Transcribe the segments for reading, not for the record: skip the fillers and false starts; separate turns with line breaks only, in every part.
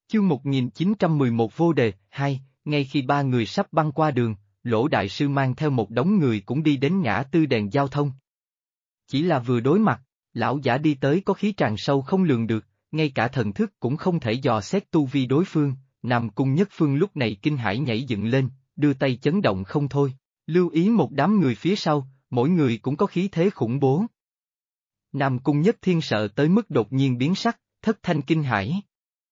Chương 1911 vô đề, 2, ngay khi ba người sắp băng qua đường, Lỗ Đại Sư mang theo một đống người cũng đi đến ngã tư đèn giao thông. Chỉ là vừa đối mặt, lão giả đi tới có khí tràn sâu không lường được, ngay cả thần thức cũng không thể dò xét tu vi đối phương, Nam Cung Nhất Phương lúc này kinh hãi nhảy dựng lên, đưa tay chấn động không thôi, lưu ý một đám người phía sau, mỗi người cũng có khí thế khủng bố. Nam Cung Nhất Thiên sợ tới mức đột nhiên biến sắc, thất thanh kinh hãi.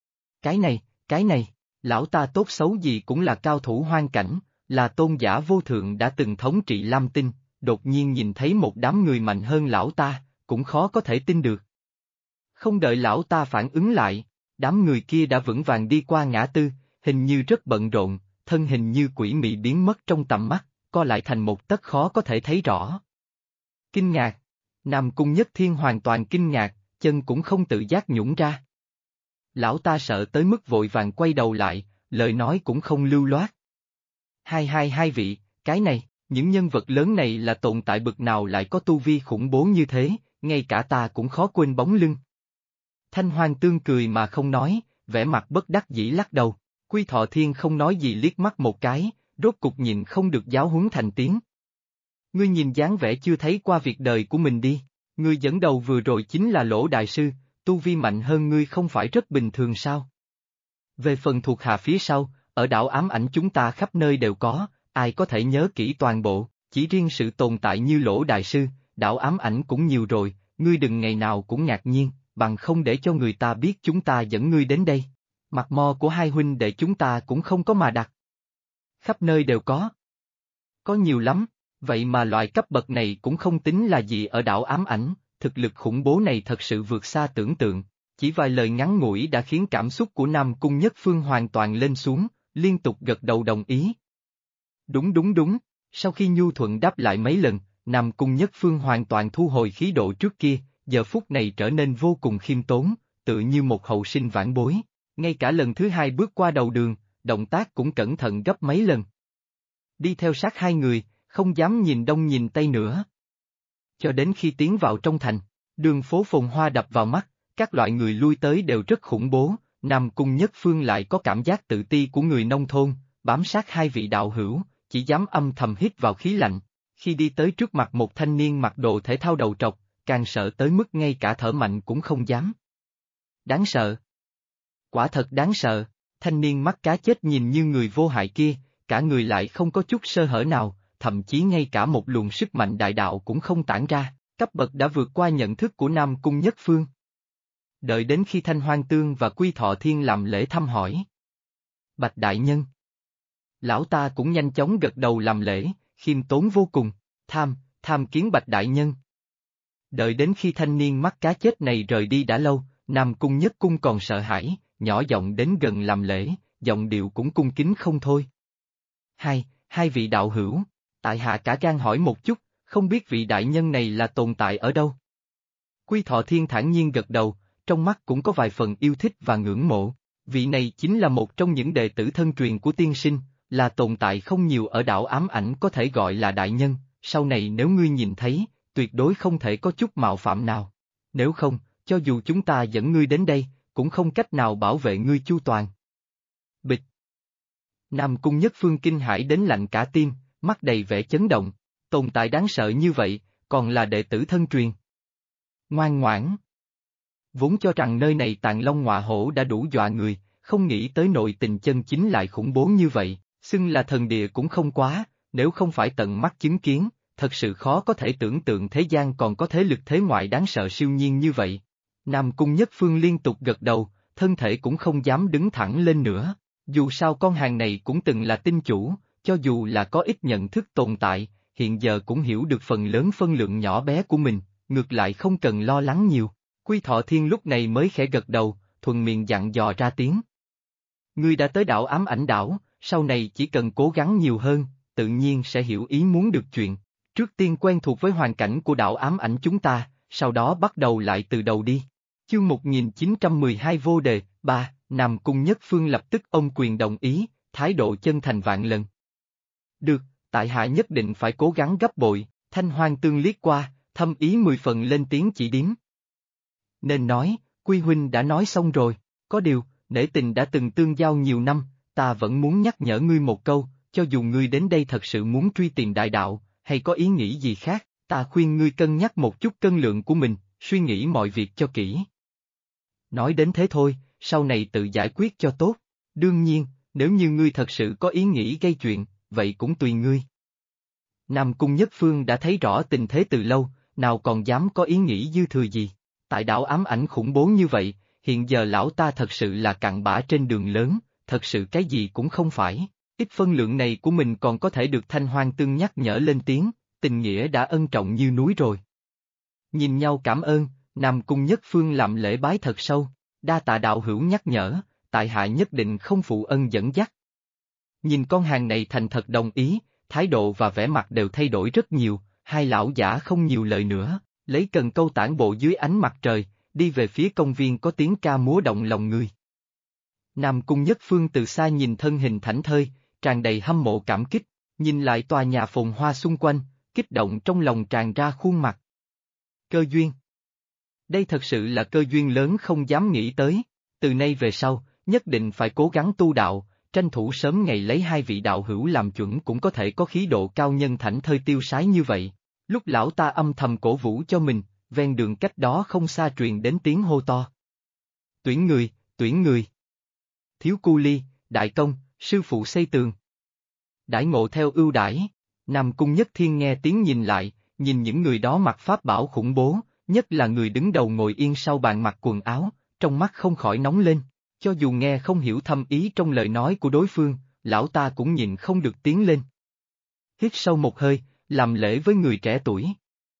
Cái này, lão ta tốt xấu gì cũng là cao thủ hoang cảnh, là tôn giả vô thượng đã từng thống trị Lam Tinh, đột nhiên nhìn thấy một đám người mạnh hơn lão ta, cũng khó có thể tin được. Không đợi lão ta phản ứng lại, đám người kia đã vững vàng đi qua ngã tư, hình như rất bận rộn, thân hình như quỷ mị biến mất trong tầm mắt, co lại thành một tấc khó có thể thấy rõ. Kinh ngạc, Nam Cung Nhất Thiên hoàn toàn kinh ngạc, chân cũng không tự giác nhũn ra. Lão ta sợ tới mức vội vàng quay đầu lại, lời nói cũng không lưu loát. Hai vị, cái này, những nhân vật lớn này là tồn tại bực nào lại có tu vi khủng bố như thế, ngay cả ta cũng khó quên bóng lưng. Thanh Hoang Tương cười mà không nói, vẻ mặt bất đắc dĩ lắc đầu, Quy Thọ Thiên không nói gì liếc mắt một cái, rốt cục nhìn không được giáo huấn thành tiếng. Ngươi nhìn dáng vẻ chưa thấy qua việc đời của mình đi, ngươi dẫn đầu vừa rồi chính là Lỗ Đại Sư, tu vi mạnh hơn ngươi không phải rất bình thường sao? Về phần thuộc hạ phía sau, ở đảo ám ảnh chúng ta khắp nơi đều có, ai có thể nhớ kỹ toàn bộ, chỉ riêng sự tồn tại như Lỗ Đại Sư, đảo ám ảnh cũng nhiều rồi, ngươi đừng ngày nào cũng ngạc nhiên, bằng không để cho người ta biết chúng ta dẫn ngươi đến đây. Mặt mo của hai huynh đệ chúng ta cũng không có mà đặt. Khắp nơi đều có. Có nhiều lắm, vậy mà loại cấp bậc này cũng không tính là gì ở đảo ám ảnh, thực lực khủng bố này thật sự vượt xa tưởng tượng, chỉ vài lời ngắn ngủi đã khiến cảm xúc của Nam Cung Nhất Phương hoàn toàn lên xuống, liên tục gật đầu đồng ý. Đúng, sau khi nhu thuận đáp lại mấy lần, Nam Cung Nhất Phương hoàn toàn thu hồi khí độ trước kia, giờ phút này trở nên vô cùng khiêm tốn, tự như một hậu sinh vãn bối, ngay cả lần thứ hai bước qua đầu đường, động tác cũng cẩn thận gấp mấy lần. Đi theo sát hai người, không dám nhìn đông nhìn tây nữa. Cho đến khi tiến vào trong thành, đường phố phồn hoa đập vào mắt, các loại người lui tới đều rất khủng bố, Nam Cung Nhất Phương lại có cảm giác tự ti của người nông thôn, bám sát hai vị đạo hữu, chỉ dám âm thầm hít vào khí lạnh. Khi đi tới trước mặt một thanh niên mặc đồ thể thao đầu trọc, càng sợ tới mức ngay cả thở mạnh cũng không dám. Đáng sợ. Quả thật đáng sợ, thanh niên mắt cá chết nhìn như người vô hại kia, cả người lại không có chút sơ hở nào, thậm chí ngay cả một luồng sức mạnh đại đạo cũng không tản ra, cấp bậc đã vượt qua nhận thức của Nam Cung Nhất Phương. Đợi đến khi Thanh Hoang Tương và Quy Thọ Thiên làm lễ thăm hỏi. Bạch Đại Nhân. Lão ta cũng nhanh chóng gật đầu làm lễ, khiêm tốn vô cùng, tham kiến Bạch Đại Nhân. Đợi đến khi thanh niên mắt cá chết này rời đi đã lâu, Nam Cung Nhất Cung còn sợ hãi, nhỏ giọng đến gần làm lễ, giọng điệu cũng cung kính không thôi. Hai vị đạo hữu, tại hạ cả gan hỏi một chút, không biết vị đại nhân này là tồn tại ở đâu? Quy Thọ Thiên thản nhiên gật đầu, trong mắt cũng có vài phần yêu thích và ngưỡng mộ, vị này chính là một trong những đệ tử thân truyền của tiên sinh, là tồn tại không nhiều ở đảo ám ảnh có thể gọi là đại nhân, sau này nếu ngươi nhìn thấy, tuyệt đối không thể có chút mạo phạm nào. Nếu không, cho dù chúng ta dẫn ngươi đến đây, cũng không cách nào bảo vệ ngươi chu toàn. Bịch. Nam Cung Nhất Phương kinh hãi đến lạnh cả tim, mắt đầy vẻ chấn động, tồn tại đáng sợ như vậy, còn là đệ tử thân truyền. Ngoan ngoãn. Vốn cho rằng nơi này tàng long ngọa hổ đã đủ dọa người, không nghĩ tới nội tình chân chính lại khủng bố như vậy, xưng là thần địa cũng không quá, nếu không phải tận mắt chứng kiến, thật sự khó có thể tưởng tượng thế gian còn có thế lực thế ngoại đáng sợ siêu nhiên như vậy. Nam Cung Nhất Phương liên tục gật đầu, thân thể cũng không dám đứng thẳng lên nữa, dù sao con hàng này cũng từng là tinh chủ, cho dù là có ít nhận thức tồn tại, hiện giờ cũng hiểu được phần lớn phân lượng nhỏ bé của mình, ngược lại không cần lo lắng nhiều. Quy Thọ Thiên lúc này mới khẽ gật đầu, thuận miệng dặn dò ra tiếng. Ngươi đã tới đảo ám ảnh đảo, sau này chỉ cần cố gắng nhiều hơn, tự nhiên sẽ hiểu ý muốn được chuyện. Trước tiên quen thuộc với hoàn cảnh của đảo ám ảnh chúng ta, sau đó bắt đầu lại từ đầu đi. Chương 1912 vô đề, 3, Nam Cung Nhất Phương lập tức ôm quyền đồng ý, thái độ chân thành vạn lần. Được, tại hạ nhất định phải cố gắng gấp bội, Thanh Hoang Tương liếc qua, thâm ý 10 phần lên tiếng chỉ điếm. Nên nói, Quy huynh đã nói xong rồi, có điều, nể tình đã từng tương giao nhiều năm, ta vẫn muốn nhắc nhở ngươi một câu, cho dù ngươi đến đây thật sự muốn truy tìm đại đạo, hay có ý nghĩ gì khác, ta khuyên ngươi cân nhắc một chút cân lượng của mình, suy nghĩ mọi việc cho kỹ. Nói đến thế thôi, sau này tự giải quyết cho tốt. Đương nhiên, nếu như ngươi thật sự có ý nghĩ gây chuyện, vậy cũng tùy ngươi. Nam Cung Nhất Phương đã thấy rõ tình thế từ lâu, nào còn dám có ý nghĩ dư thừa gì. Tại đảo ám ảnh khủng bố như vậy, hiện giờ lão ta thật sự là cặn bã trên đường lớn, thật sự cái gì cũng không phải. Ít phân lượng này của mình còn có thể được Thanh Hoang Tương nhắc nhở lên tiếng, tình nghĩa đã ân trọng như núi rồi. Nhìn nhau cảm ơn, Nam Cung Nhất Phương làm lễ bái thật sâu, đa tạ đạo hữu nhắc nhở, tại hạ nhất định không phụ ân dẫn dắt. Nhìn con hàng này thành thật đồng ý, thái độ và vẻ mặt đều thay đổi rất nhiều, hai lão giả không nhiều lời nữa, lấy cần câu tản bộ dưới ánh mặt trời, đi về phía công viên có tiếng ca múa động lòng người. Nam Cung Nhất Phương từ xa nhìn thân hình thảnh thơi, tràn đầy hâm mộ cảm kích, nhìn lại tòa nhà phồn hoa xung quanh, kích động trong lòng tràn ra khuôn mặt. Cơ duyên. Đây thật sự là cơ duyên lớn không dám nghĩ tới, từ nay về sau, nhất định phải cố gắng tu đạo, tranh thủ sớm ngày lấy hai vị đạo hữu làm chuẩn cũng có thể có khí độ cao nhân thảnh thơi tiêu sái như vậy. Lúc lão ta âm thầm cổ vũ cho mình, ven đường cách đó không xa truyền đến tiếng hô to. Tuyển người, tuyển người. Thiếu cu ly, đại công, sư phụ xây tường. Đãi ngộ theo ưu đãi. Nam Cung Nhất Thiên nghe tiếng nhìn lại, nhìn những người đó mặc pháp bảo khủng bố, nhất là người đứng đầu ngồi yên sau bàn mặc quần áo, trong mắt không khỏi nóng lên. Cho dù nghe không hiểu thâm ý trong lời nói của đối phương, lão ta cũng nhìn không được tiến lên. Hít sâu một hơi, làm lễ với người trẻ tuổi.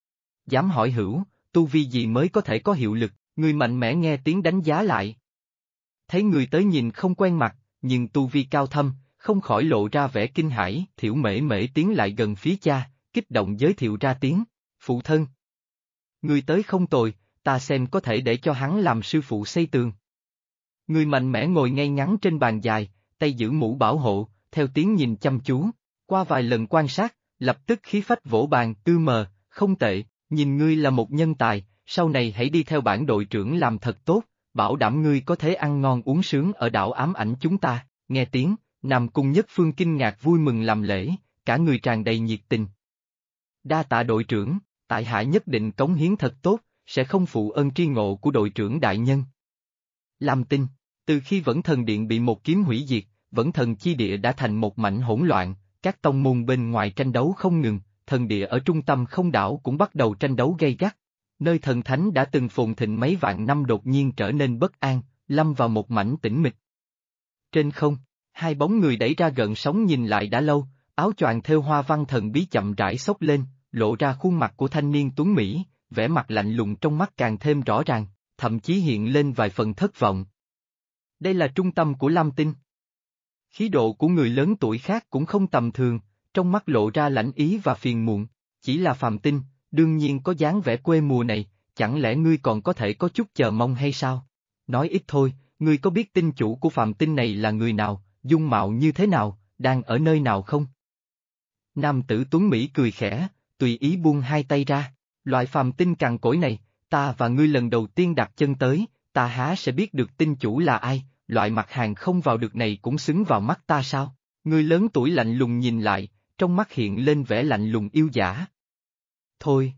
Dám hỏi hữu, tu vi gì mới có thể có hiệu lực, người mạnh mẽ nghe tiếng đánh giá lại. Thấy người tới nhìn không quen mặt, nhưng tu vi cao thâm, không khỏi lộ ra vẻ kinh hãi, Thiểu Mễ Mễ tiến lại gần phía cha, kích động giới thiệu ra tiếng, phụ thân. Người tới không tồi, ta xem có thể để cho hắn làm sư phụ xây tường. Người mạnh mẽ ngồi ngay ngắn trên bàn dài, tay giữ mũ bảo hộ, theo tiếng nhìn chăm chú, qua vài lần quan sát, lập tức khí phách vỗ bàn, mờ, không tệ, nhìn ngươi là một nhân tài, sau này hãy đi theo bản đội trưởng làm thật tốt, bảo đảm ngươi có thể ăn ngon uống sướng ở đảo ám ảnh chúng ta. Nghe tiếng, Nam Cung Nhất Phương kinh ngạc vui mừng làm lễ, cả người tràn đầy nhiệt tình. Đa tạ đội trưởng, tại hạ nhất định cống hiến thật tốt, sẽ không phụ ơn tri ngộ của đội trưởng đại nhân. Lam Tinh, từ khi Vẫn Thần Điện bị một kiếm hủy diệt, Vẫn Thần Chi Địa đã thành một mảnh hỗn loạn, các tông môn bên ngoài tranh đấu không ngừng, thần địa ở trung tâm không đảo cũng bắt đầu tranh đấu gay gắt. Nơi thần thánh đã từng phồn thịnh mấy vạn năm đột nhiên trở nên bất an, lâm vào một mảnh tĩnh mịch. Trên không, hai bóng người đẩy ra gợn sóng nhìn lại đã lâu, áo choàng thêu hoa văn thần bí chậm rãi xốc lên, lộ ra khuôn mặt của thanh niên tuấn Mỹ, vẻ mặt lạnh lùng trong mắt càng thêm rõ ràng, thậm chí hiện lên vài phần thất vọng. Đây là trung tâm của Lam Tinh. Khí độ của người lớn tuổi khác cũng không tầm thường, trong mắt lộ ra lãnh ý và phiền muộn, chỉ là phàm tinh, đương nhiên có dáng vẻ quê mùa này, chẳng lẽ ngươi còn có thể có chút chờ mong hay sao? Nói ít thôi, ngươi có biết tinh chủ của phàm tinh này là người nào, dung mạo như thế nào, đang ở nơi nào không? Nam tử tuấn Mỹ cười khẽ, tùy ý buông hai tay ra, loại phàm tinh cằn cỗi này, ta và ngươi lần đầu tiên đặt chân tới, ta há sẽ biết được tinh chủ là ai, loại mặt hàng không vào được này cũng xứng vào mắt ta sao? Người lớn tuổi lạnh lùng nhìn lại, trong mắt hiện lên vẻ lạnh lùng yêu dã. Thôi.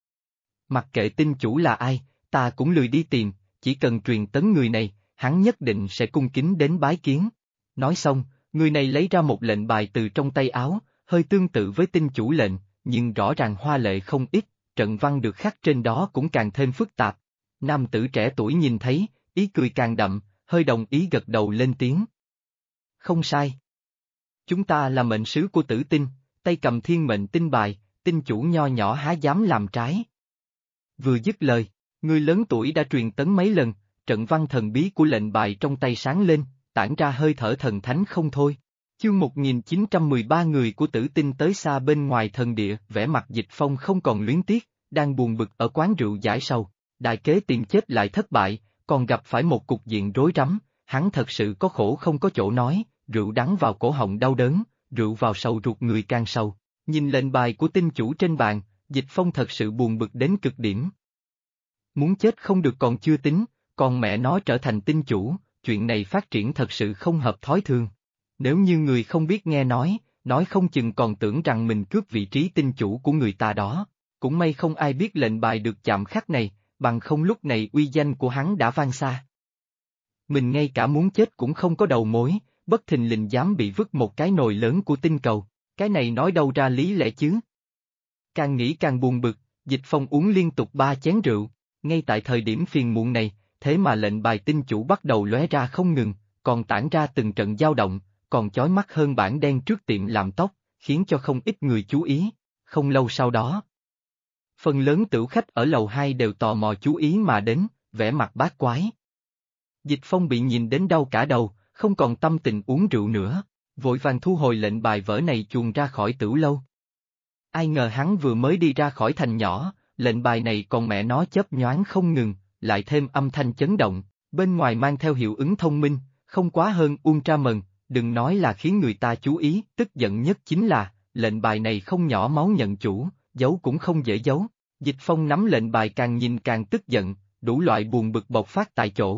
Mặc kệ tinh chủ là ai, ta cũng lười đi tìm, chỉ cần truyền tấn người này, hắn nhất định sẽ cung kính đến bái kiến. Nói xong, người này lấy ra một lệnh bài từ trong tay áo, hơi tương tự với tinh chủ lệnh, nhưng rõ ràng hoa lệ không ít, trận văn được khắc trên đó cũng càng thêm phức tạp. Nam tử trẻ tuổi nhìn thấy, ý cười càng đậm, hơi đồng ý gật đầu lên tiếng. Không sai. Chúng ta là mệnh sứ của tử tinh, tay cầm thiên mệnh tinh bài, tinh chủ nho nhỏ há dám làm trái. Vừa dứt lời, người lớn tuổi đã truyền tấn mấy lần, trận văn thần bí của lệnh bài trong tay sáng lên, tản ra hơi thở thần thánh không thôi. Chương 1913 người của tử tinh tới xa bên ngoài thần địa, vẻ mặt Dịch Phong không còn luyến tiếc, đang buồn bực ở quán rượu giải sầu, đại kế tìm chết lại thất bại, còn gặp phải một cục diện rối rắm, hắn thật sự có khổ không có chỗ nói, rượu đắng vào cổ họng đau đớn, rượu vào sầu ruột người càng sầu. Nhìn lệnh bài của tinh chủ trên bàn, Dịch Phong thật sự buồn bực đến cực điểm. Muốn chết không được còn chưa tính, còn mẹ nó trở thành tinh chủ, chuyện này phát triển thật sự không hợp thói thường. Nếu như người không biết nghe nói không chừng còn tưởng rằng mình cướp vị trí tinh chủ của người ta đó. Cũng may không ai biết lệnh bài được chạm khắc này, bằng không lúc này uy danh của hắn đã vang xa. Mình ngay cả muốn chết cũng không có đầu mối, bất thình lình dám bị vứt một cái nồi lớn của tinh cầu, cái này nói đâu ra lý lẽ chứ. Càng nghĩ càng buồn bực, Dịch Phong uống liên tục 3 chén rượu, ngay tại thời điểm phiền muộn này, thế mà lệnh bài tinh chủ bắt đầu lóe ra không ngừng, còn tản ra từng trận dao động, còn chói mắt hơn bảng đen trước tiệm làm tóc, khiến cho không ít người chú ý. Không lâu sau đó, phần lớn tửu khách ở lầu 2 đều tò mò chú ý mà đến, vẻ mặt bát quái. Dịch Phong bị nhìn đến đau cả đầu, không còn tâm tình uống rượu nữa, vội vàng thu hồi lệnh bài vỡ này chuồn ra khỏi tửu lâu. Ai ngờ hắn vừa mới đi ra khỏi thành nhỏ, lệnh bài này còn mẹ nó chớp nhoáng không ngừng, lại thêm âm thanh chấn động, bên ngoài mang theo hiệu ứng thông minh, không quá hơn Ultraman, đừng nói là khiến người ta chú ý, tức giận nhất chính là, lệnh bài này không nhỏ máu nhận chủ, giấu cũng không dễ giấu. Dịch Phong nắm lệnh bài càng nhìn càng tức giận, đủ loại buồn bực bộc phát tại chỗ.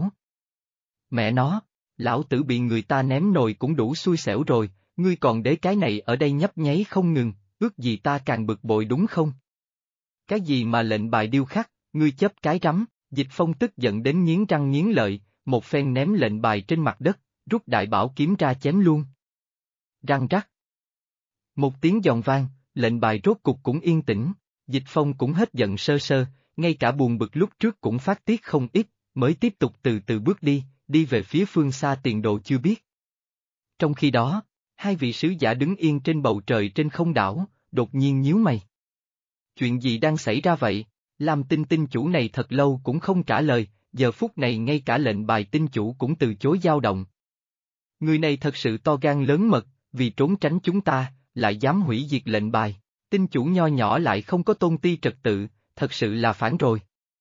Mẹ nó, lão tử bị người ta ném nồi cũng đủ xui xẻo rồi, ngươi còn để cái này ở đây nhấp nháy không ngừng, ước gì ta càng bực bội đúng không? Cái gì mà lệnh bài điêu khắc, ngươi chấp cái rắm, Dịch Phong tức giận đến nghiến răng nghiến lợi, một phen ném lệnh bài trên mặt đất, rút đại bảo kiếm ra chém luôn. Răng rắc. Một tiếng giòn vang, lệnh bài rốt cục cũng yên tĩnh, Dịch Phong cũng hết giận sơ sơ, ngay cả buồn bực lúc trước cũng phát tiết không ít, mới tiếp tục từ từ bước đi về phía phương xa tiền đồ chưa biết. Trong khi đó, hai vị sứ giả đứng yên trên bầu trời trên không đảo, đột nhiên nhíu mày. Chuyện gì đang xảy ra vậy? Lam Tinh tinh chủ này thật lâu cũng không trả lời, giờ phút này ngay cả lệnh bài tinh chủ cũng từ chối dao động. Người này thật sự to gan lớn mật, vì trốn tránh chúng ta, lại dám hủy diệt lệnh bài. Tinh chủ nho nhỏ lại không có tôn ti trật tự, thật sự là phản rồi.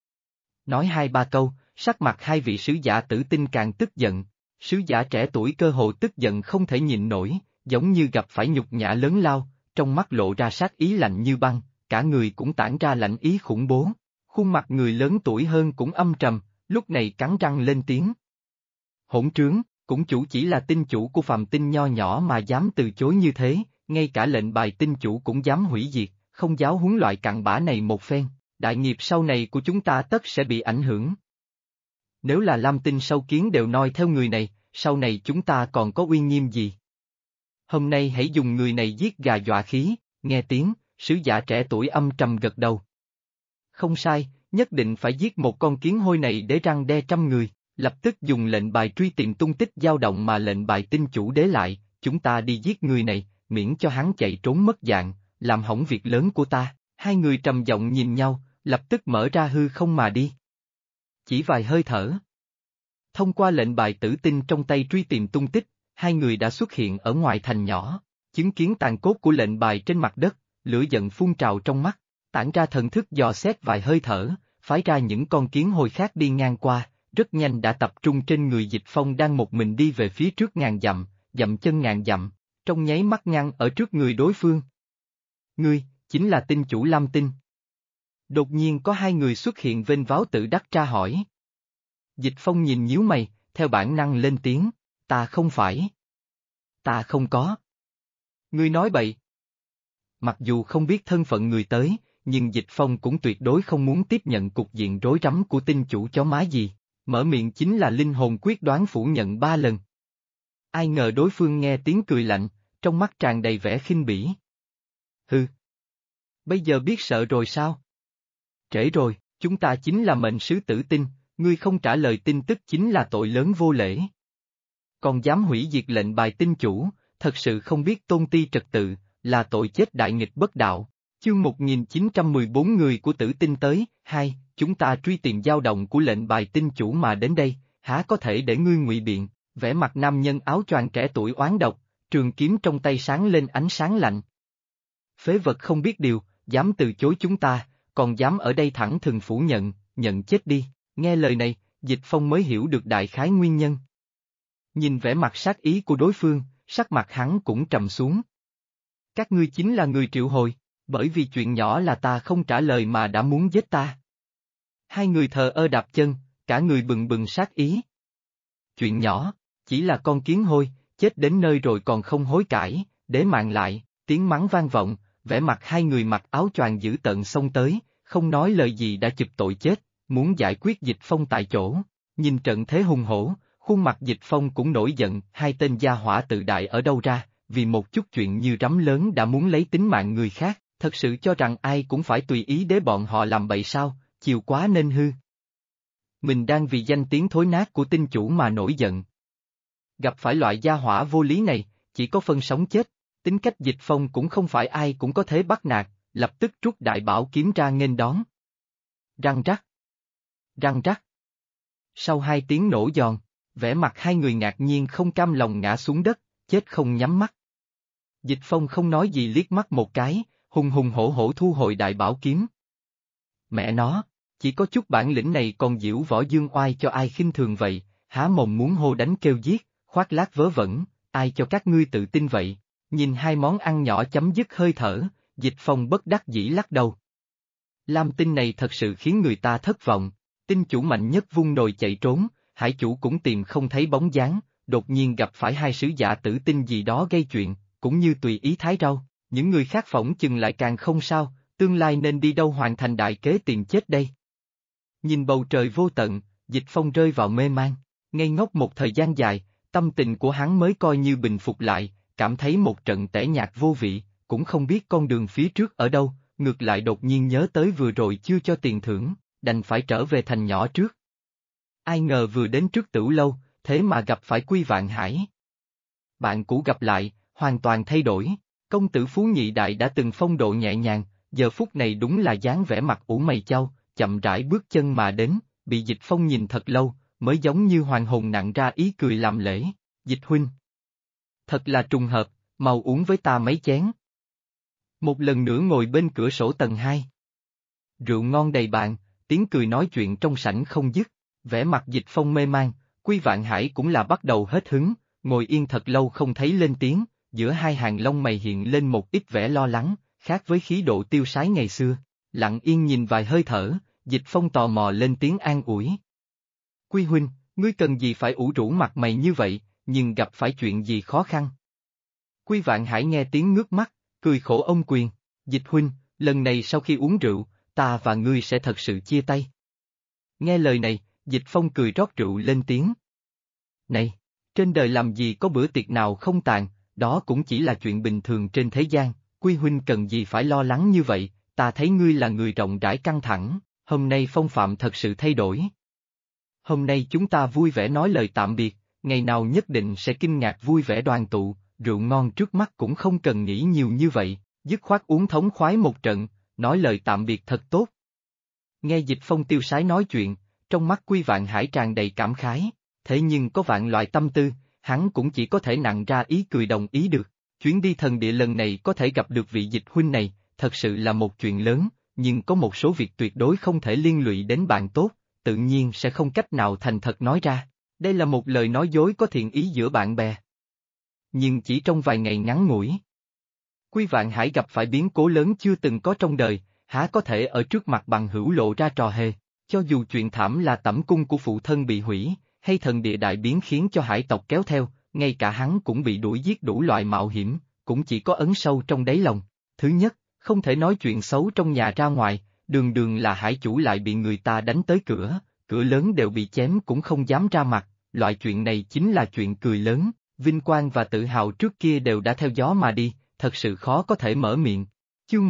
Nói 2-3 câu, sắc mặt hai vị sứ giả tử tinh càng tức giận, sứ giả trẻ tuổi cơ hồ tức giận không thể nhịn nổi, giống như gặp phải nhục nhã lớn lao, trong mắt lộ ra sát ý lạnh như băng, cả người cũng tản ra lạnh ý khủng bố. Khuôn mặt người lớn tuổi hơn cũng âm trầm, lúc này cắn răng lên tiếng. Hỗn trướng, cũng chủ chỉ là tinh chủ của phàm tinh nho nhỏ mà dám từ chối như thế, ngay cả lệnh bài tinh chủ cũng dám hủy diệt, không giáo huấn loại cặn bã này một phen, đại nghiệp sau này của chúng ta tất sẽ bị ảnh hưởng. Nếu là Lam Tinh sâu kiến đều noi theo người này, sau này chúng ta còn có uy nghiêm gì? Hôm nay hãy dùng người này giết gà dọa khí, nghe tiếng, sứ giả trẻ tuổi âm trầm gật đầu. Không sai, nhất định phải giết một con kiến hôi này để răn đe trăm người, lập tức dùng lệnh bài truy tìm tung tích dao động mà lệnh bài tinh chủ đế lại, chúng ta đi giết người này, miễn cho hắn chạy trốn mất dạng, làm hỏng việc lớn của ta. Hai người trầm giọng nhìn nhau, lập tức mở ra hư không mà đi. Chỉ vài hơi thở. Thông qua lệnh bài tử tinh trong tay truy tìm tung tích, hai người đã xuất hiện ở ngoài thành nhỏ, chứng kiến tàn cốt của lệnh bài trên mặt đất, lửa giận phun trào trong mắt, tản ra thần thức dò xét vài hơi thở, phái ra những con kiến hồi khác đi ngang qua, rất nhanh đã tập trung trên người Dịch Phong đang một mình đi về phía trước ngàn dặm, dậm chân ngàn dặm, trong nháy mắt ngăn ở trước người đối phương. Ngươi, chính là tinh chủ Lam Tinh. Đột nhiên có hai người xuất hiện vênh váo tự đắc tra hỏi. Dịch Phong nhìn nhíu mày, theo bản năng lên tiếng, ta không phải. Ta không có. Ngươi nói bậy. Mặc dù không biết thân phận người tới, nhưng Dịch Phong cũng tuyệt đối không muốn tiếp nhận cục diện rối rắm của tinh chủ chó má gì, mở miệng chính là linh hồn quyết đoán phủ nhận 3 lần. Ai ngờ đối phương nghe tiếng cười lạnh, trong mắt tràn đầy vẻ khinh bỉ. Hừ. Bây giờ biết sợ rồi sao? Trễ rồi, chúng ta chính là mệnh sứ tử tinh, ngươi không trả lời tin tức chính là tội lớn vô lễ. Còn dám hủy diệt lệnh bài tinh chủ, thật sự không biết tôn ti trật tự, là tội chết đại nghịch bất đạo. Chương 1914 người của tử tinh tới, 2, chúng ta truy tìm dao động của lệnh bài tinh chủ mà đến đây, há có thể để ngươi ngụy biện, vẻ mặt nam nhân áo choàng trẻ tuổi oán độc, trường kiếm trong tay sáng lên ánh sáng lạnh. Phế vật không biết điều, dám từ chối chúng ta, còn dám ở đây thẳng thừng phủ nhận, nhận chết đi, nghe lời này, Dịch Phong mới hiểu được đại khái nguyên nhân. Nhìn vẻ mặt sát ý của đối phương, sắc mặt hắn cũng trầm xuống. Các ngươi chính là người triệu hồi, bởi vì chuyện nhỏ là ta không trả lời mà đã muốn giết ta. Hai người thờ ơ đạp chân, cả người bừng bừng sát ý. chuyện nhỏ, chỉ là con kiến hôi, chết đến nơi rồi còn không hối cải, để mạng lại, tiếng mắng vang vọng, vẻ mặt hai người mặc áo choàng dữ tợn xông tới, không nói lời gì đã chụp tội chết, muốn giải quyết Dịch Phong tại chỗ. Nhìn trận thế hùng hổ, khuôn mặt Dịch Phong cũng nổi giận, hai tên gia hỏa tự đại ở đâu ra, vì một chút chuyện như rắm lớn đã muốn lấy tính mạng người khác, thật sự cho rằng ai cũng phải tùy ý để bọn họ làm bậy sao, chiều quá nên hư. Mình đang vì danh tiếng thối nát của tinh chủ mà nổi giận. Gặp phải loại gia hỏa vô lý này, chỉ có phân sống chết, tính cách Dịch Phong cũng không phải ai cũng có thể bắt nạt, lập tức rút đại bảo kiếm ra nghênh đón. Răng rắc. Răng rắc. Sau hai tiếng nổ giòn, vẻ mặt hai người ngạc nhiên không cam lòng ngã xuống đất, chết không nhắm mắt. Dịch Phong không nói gì liếc mắt một cái, hùng hùng hổ hổ thu hồi đại bảo kiếm. Mẹ nó, chỉ có chút bản lĩnh này còn giễu võ dương oai cho ai khinh thường vậy, há mồm muốn hô đánh kêu giết, khoác lác vớ vẩn, ai cho các ngươi tự tin vậy, nhìn hai món ăn nhỏ chấm dứt hơi thở, Dịch Phong bất đắc dĩ lắc đầu. Lam Tinh này thật sự khiến người ta thất vọng, tinh chủ mạnh nhất vung nồi chạy trốn, hải chủ cũng tìm không thấy bóng dáng, đột nhiên gặp phải hai sứ giả tử tinh gì đó gây chuyện, cũng như tùy ý thái rau, những người khác phỏng chừng lại càng không sao, tương lai nên đi đâu hoàn thành đại kế tìm chết đây. Nhìn bầu trời vô tận, Dịch Phong rơi vào mê man, ngây ngốc một thời gian dài, tâm tình của hắn mới coi như bình phục lại, cảm thấy một trận tẻ nhạt vô vị, cũng không biết con đường phía trước ở đâu, ngược lại đột nhiên nhớ tới vừa rồi chưa cho tiền thưởng, đành phải trở về thành nhỏ trước. Ai ngờ vừa đến trước Tửu Lâu, thế mà gặp phải Quy Vạn Hải. Bạn cũ gặp lại, hoàn toàn thay đổi, công tử Phú Nhị Đại đã từng phong độ nhẹ nhàng, giờ phút này đúng là dáng vẻ mặt ủ mày chau, chậm rãi bước chân mà đến, bị Dịch Phong nhìn thật lâu, mới giống như hoàng hồn nặng ra ý cười làm lễ, Dịch huynh. Thật là trùng hợp, mau uống với ta mấy chén. Một lần nữa ngồi bên cửa sổ tầng 2. Rượu ngon đầy bàn, tiếng cười nói chuyện trong sảnh không dứt, vẻ mặt Dịch Phong mê man, Quy Vạn Hải cũng là bắt đầu hết hứng, ngồi yên thật lâu không thấy lên tiếng, giữa hai hàng lông mày hiện lên một ít vẻ lo lắng, khác với khí độ tiêu sái ngày xưa, lặng yên nhìn vài hơi thở, Dịch Phong tò mò lên tiếng an ủi. Quy huynh, ngươi cần gì phải ủ rũ mặt mày như vậy, nhưng gặp phải chuyện gì khó khăn? Quy Vạn Hải nghe tiếng ngước mắt, cười khổ ôm quyền, Dịch huynh, lần này sau khi uống rượu, ta và ngươi sẽ thật sự chia tay. Nghe lời này, Dịch Phong cười rót rượu lên tiếng. Này, trên đời làm gì có bữa tiệc nào không tàn, đó cũng chỉ là chuyện bình thường trên thế gian, Quy huynh cần gì phải lo lắng như vậy, ta thấy ngươi là người rộng rãi căng thẳng, hôm nay phong phạm thật sự thay đổi. Hôm nay chúng ta vui vẻ nói lời tạm biệt, ngày nào nhất định sẽ kinh ngạc vui vẻ đoàn tụ, rượu ngon trước mắt cũng không cần nghĩ nhiều như vậy, dứt khoát uống thống khoái một trận, nói lời tạm biệt thật tốt. Nghe Dịch Phong tiêu sái nói chuyện, trong mắt Quy Vạn Hải tràn đầy cảm khái, thế nhưng có vạn loại tâm tư, hắn cũng chỉ có thể nặng ra ý cười đồng ý được. Chuyến đi thần địa lần này có thể gặp được vị Dịch huynh này, thật sự là một chuyện lớn, nhưng có một số việc tuyệt đối không thể liên lụy đến bạn tốt, tự nhiên sẽ không cách nào thành thật nói ra. Đây là một lời nói dối có thiện ý giữa bạn bè. Nhưng chỉ trong vài ngày ngắn ngủi, Quy Vạn Hải gặp phải biến cố lớn chưa từng có trong đời, há có thể ở trước mặt bằng hữu lộ ra trò hề, cho dù chuyện thảm là tẩm cung của phụ thân bị hủy, hay thần địa đại biến khiến cho hải tộc kéo theo, ngay cả hắn cũng bị đuổi giết đủ loại mạo hiểm, cũng chỉ có ấn sâu trong đáy lòng. Thứ nhất, không thể nói chuyện xấu trong nhà ra ngoài, đường đường là hải chủ lại bị người ta đánh tới cửa, cửa lớn đều bị chém cũng không dám ra mặt, loại chuyện này chính là chuyện cười lớn, vinh quang và tự hào trước kia đều đã theo gió mà đi, thật sự khó có thể mở miệng. Chương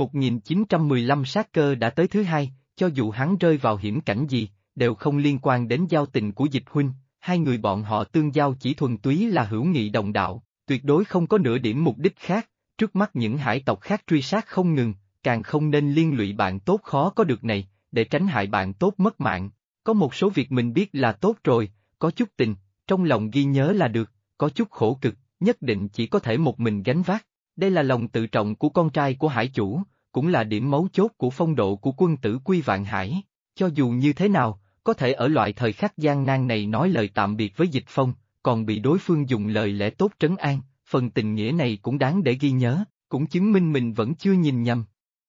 1915 sát cơ đã tới thứ hai, cho dù hắn rơi vào hiểm cảnh gì, đều không liên quan đến giao tình của Dịch huynh, hai người bọn họ tương giao chỉ thuần túy là hữu nghị đồng đạo, tuyệt đối không có nửa điểm mục đích khác, trước mắt những hải tộc khác truy sát không ngừng, càng không nên liên lụy bạn tốt khó có được này, để tránh hại bạn tốt mất mạng. Có một số việc mình biết là tốt rồi, có chút tình, trong lòng ghi nhớ là được, có chút khổ cực, nhất định chỉ có thể một mình gánh vác. Đây là lòng tự trọng của con trai của hải chủ, cũng là điểm mấu chốt của phong độ của quân tử Quy Vạn Hải. Cho dù như thế nào, có thể ở loại thời khắc gian nan này nói lời tạm biệt với Dịch Phong, còn bị đối phương dùng lời lẽ tốt trấn an, phần tình nghĩa này cũng đáng để ghi nhớ, cũng chứng minh mình vẫn chưa nhìn nhầm.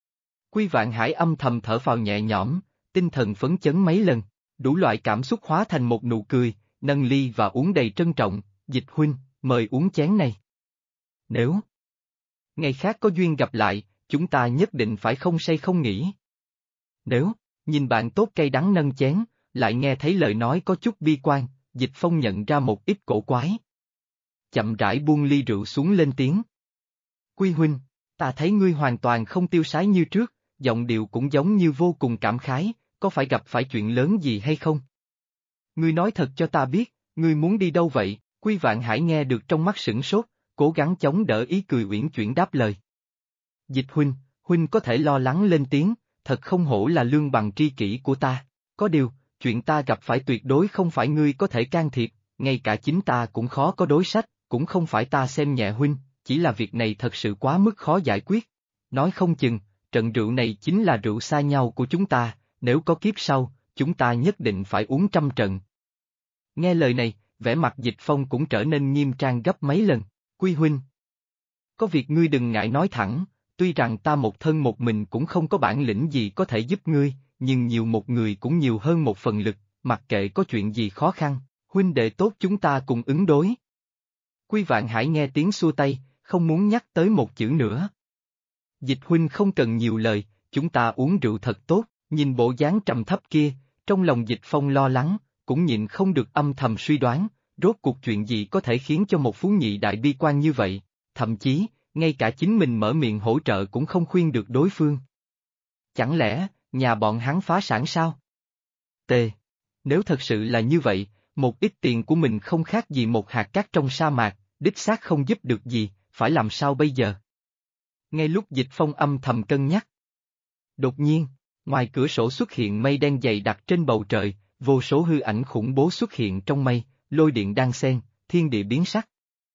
Quy Vạn Hải âm thầm thở phào nhẹ nhõm, tinh thần phấn chấn mấy lần, đủ loại cảm xúc hóa thành một nụ cười, nâng ly và uống đầy trân trọng, Dịch huynh, mời uống chén này. Nếu ngày khác có duyên gặp lại, chúng ta nhất định phải không say không nghỉ. Nếu, nhìn bạn tốt cay đắng nâng chén, lại nghe thấy lời nói có chút bi quan, Dịch Phong nhận ra một ít cổ quái. Chậm rãi buông ly rượu xuống lên tiếng. Quy huynh, ta thấy ngươi hoàn toàn không tiêu sái như trước, giọng điệu cũng giống như vô cùng cảm khái, có phải gặp phải chuyện lớn gì hay không? Ngươi nói thật cho ta biết, ngươi muốn đi đâu vậy? Quy Vạn Hải nghe được trong mắt sửng sốt, cố gắng chống đỡ ý cười uyển chuyển đáp lời. Dịch huynh có thể lo lắng lên tiếng, thật không hổ là lương bằng tri kỷ của ta, có điều, chuyện ta gặp phải tuyệt đối không phải ngươi có thể can thiệp, ngay cả chính ta cũng khó có đối sách, cũng không phải ta xem nhẹ huynh, chỉ là việc này thật sự quá mức khó giải quyết. Nói không chừng, trận rượu này chính là rượu xa nhau của chúng ta, nếu có kiếp sau, chúng ta nhất định phải uống trăm trận. Nghe lời này, vẻ mặt Dịch Phong cũng trở nên nghiêm trang gấp mấy lần. Quy huynh, có việc ngươi đừng ngại nói thẳng, tuy rằng ta một thân một mình cũng không có bản lĩnh gì có thể giúp ngươi, nhưng nhiều một người cũng nhiều hơn một phần lực, mặc kệ có chuyện gì khó khăn, huynh đệ tốt chúng ta cùng ứng đối. Quy Vạn Hải nghe tiếng xua tay, không muốn nhắc tới một chữ nữa. Dịch huynh không cần nhiều lời, chúng ta uống rượu thật tốt, nhìn bộ dáng trầm thấp kia, trong lòng Dịch Phong lo lắng, cũng nhịn không được âm thầm suy đoán, rốt cuộc chuyện gì có thể khiến cho một phú nhị đại bi quan như vậy, thậm chí, ngay cả chính mình mở miệng hỗ trợ cũng không khuyên được đối phương. Chẳng lẽ, nhà bọn hắn phá sản sao? T. Nếu thật sự là như vậy, một ít tiền của mình không khác gì một hạt cát trong sa mạc, đích xác không giúp được gì, phải làm sao bây giờ? Ngay lúc Dịch Phong âm thầm cân nhắc. Đột nhiên, ngoài cửa sổ xuất hiện mây đen dày đặc trên bầu trời, vô số hư ảnh khủng bố xuất hiện trong mây, lôi điện đan xen, thiên địa biến sắc.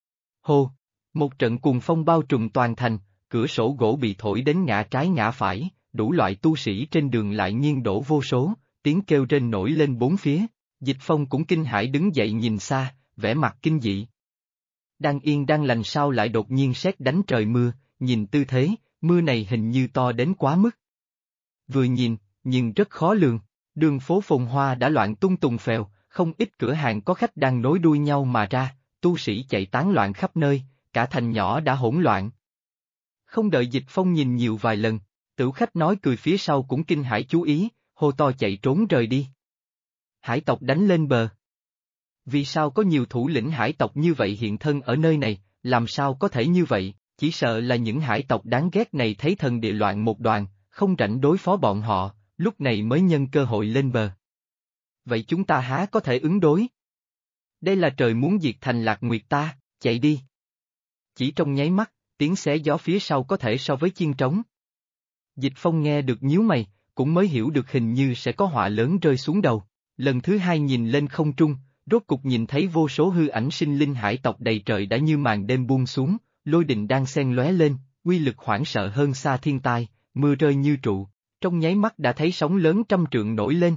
Hô! Một trận cuồng phong bao trùm toàn thành, cửa sổ gỗ bị thổi đến ngã trái ngã phải, đủ loại tu sĩ trên đường lại nghiêng đổ vô số, tiếng kêu rên nổi lên bốn phía. Dịch Phong cũng kinh hãi đứng dậy nhìn xa, vẻ mặt kinh dị. Đang yên đang lành sao lại đột nhiên sét đánh trời mưa, nhìn tư thế, mưa này hình như to đến quá mức. Vừa nhìn, nhưng rất khó lường, đường phố phồn hoa đã loạn tung tùng phèo, không ít cửa hàng có khách đang nối đuôi nhau mà ra, tu sĩ chạy tán loạn khắp nơi, cả thành nhỏ đã hỗn loạn. Không đợi Dịch Phong nhìn nhiều vài lần, tửu khách nói cười phía sau cũng kinh hãi chú ý, hô to chạy trốn rời đi. Hải tộc đánh lên bờ. Vì sao có nhiều thủ lĩnh hải tộc như vậy hiện thân ở nơi này, làm sao có thể như vậy, chỉ sợ là những hải tộc đáng ghét này thấy thần địa loạn một đoàn, không rảnh đối phó bọn họ, lúc này mới nhân cơ hội lên bờ. Vậy chúng ta há có thể ứng đối? Đây là trời muốn diệt thành Lạc Nguyệt ta, chạy đi. Chỉ trong nháy mắt, tiếng xé gió phía sau có thể so với chiên trống. Dịch Phong nghe được nhíu mày, cũng mới hiểu được hình như sẽ có họa lớn rơi xuống đầu. Lần thứ hai nhìn lên không trung, rốt cục nhìn thấy vô số hư ảnh sinh linh hải tộc đầy trời đã như màn đêm buông xuống, lôi đình đang xen lóe lên, uy lực hoảng sợ hơn xa thiên tai, mưa rơi như trụ, trong nháy mắt đã thấy sóng lớn trăm trượng nổi lên.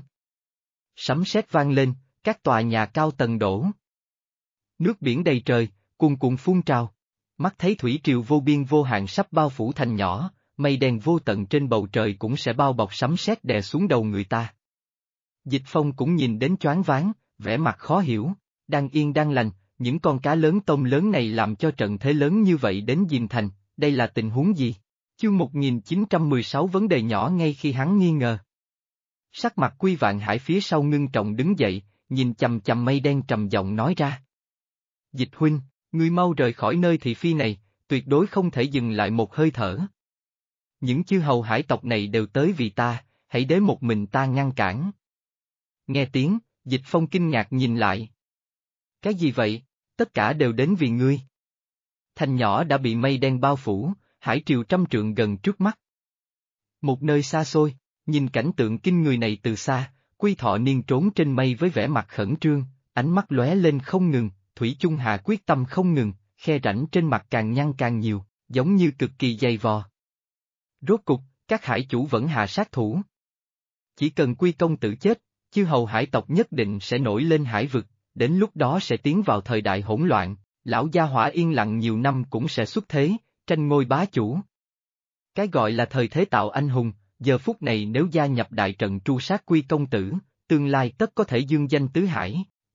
Sấm sét vang lên, các tòa nhà cao tầng đổ. Nước biển đầy trời, cuồn cuộn phun trào. Mắt thấy thủy triều vô biên vô hạn sắp bao phủ thành nhỏ, mây đen vô tận trên bầu trời cũng sẽ bao bọc sấm sét đè xuống đầu người ta. Dịch Phong cũng nhìn đến choáng váng, vẻ mặt khó hiểu, đang yên đang lành, những con cá lớn tôm lớn này làm cho trận thế lớn như vậy đến Diêm Thành, đây là tình huống gì? Chương 1916 vấn đề nhỏ ngay khi hắn nghi ngờ. Sắc mặt Quy Vạn Hải phía sau ngưng trọng đứng dậy, nhìn chằm chằm mây đen trầm giọng nói ra. Dịch huynh, ngươi mau rời khỏi nơi thị phi này, tuyệt đối không thể dừng lại một hơi thở. Những chư hầu hải tộc này đều tới vì ta, hãy để một mình ta ngăn cản. Nghe tiếng, Dịch Phong kinh ngạc nhìn lại. Cái gì vậy? Tất cả đều đến vì ngươi. Thành nhỏ đã bị mây đen bao phủ, hải triều trăm trượng gần trước mắt. Một nơi xa xôi, nhìn cảnh tượng kinh người này từ xa, Quy Thọ Niên trốn trên mây với vẻ mặt khẩn trương, ánh mắt lóe lên không ngừng, Thủy chung hạ quyết tâm không ngừng, khe rãnh trên mặt càng nhăn càng nhiều, giống như cực kỳ dày vò. Rốt cục, các hải chủ vẫn hạ sát thủ. Chỉ cần Quy công tử chết, chư hầu hải tộc nhất định sẽ nổi lên hải vực, đến lúc đó sẽ tiến vào thời đại hỗn loạn, lão gia hỏa yên lặng nhiều năm cũng sẽ xuất thế, tranh ngôi bá chủ. Cái gọi là thời thế tạo anh hùng, giờ phút này nếu gia nhập đại trận tru sát Quy công tử, tương lai tất có thể dương danh tứ hải.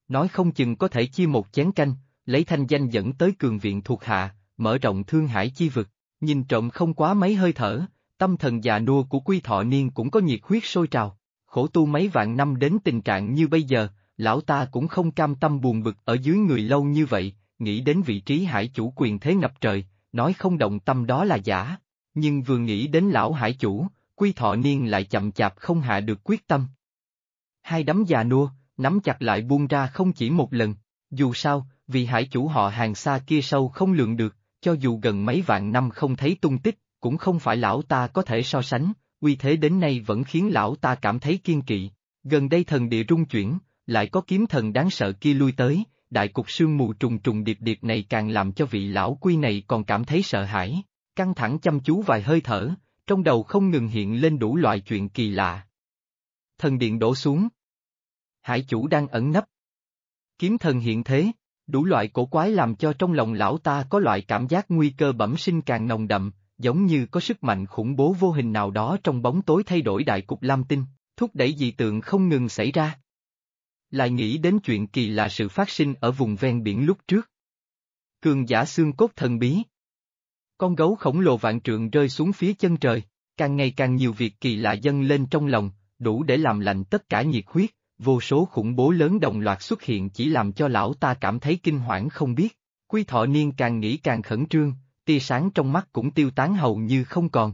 nói không chừng có thể chia một chén canh, lấy thanh danh dẫn tới cường viện thuộc hạ, mở rộng thương hải chi vực, nhìn trộm không quá mấy hơi thở, tâm thần già nua của Quy Thọ Niên cũng có nhiệt huyết sôi trào, khổ tu mấy vạn năm đến tình trạng như bây giờ, lão ta cũng không cam tâm buồn bực ở dưới người lâu như vậy, nghĩ đến vị trí hải chủ quyền thế ngập trời, nói không động tâm đó là giả, nhưng vừa nghĩ đến lão hải chủ, Quy Thọ Niên lại chậm chạp không hạ được quyết tâm. Hai đấm già nua, nắm chặt lại buông ra không chỉ một lần, dù sao, vì hải chủ họ Hàng xa kia sâu không lường được, cho dù gần mấy vạn năm không thấy tung tích, cũng không phải lão ta có thể so sánh, uy thế đến nay vẫn khiến lão ta cảm thấy kiên kỵ. Gần đây thần địa rung chuyển, lại có kiếm thần đáng sợ kia lui tới, đại cục sương mù trùng trùng điệp điệp này càng làm cho vị lão Quy này còn cảm thấy sợ hãi, căng thẳng chăm chú vài hơi thở, trong đầu không ngừng hiện lên đủ loại chuyện kỳ lạ. Thần điện đổ xuống. Hải chủ đang ẩn nấp. Kiếm thần hiện thế, đủ loại cổ quái làm cho trong lòng lão ta có loại cảm giác nguy cơ bẩm sinh càng nồng đậm, giống như có sức mạnh khủng bố vô hình nào đó trong bóng tối thay đổi đại cục Lam Tinh, thúc đẩy dị tượng không ngừng xảy ra. Lại nghĩ đến chuyện kỳ lạ sự phát sinh ở vùng ven biển lúc trước. Cường giả xương cốt thần bí. Con gấu khổng lồ vạn trượng rơi xuống phía chân trời, càng ngày càng nhiều việc kỳ lạ dâng lên trong lòng, đủ để làm lạnh tất cả nhiệt huyết, vô số khủng bố lớn đồng loạt xuất hiện chỉ làm cho lão ta cảm thấy kinh hoảng không biết. Quy Thọ Niên càng nghĩ càng khẩn trương, tia sáng trong mắt cũng tiêu tán hầu như không còn.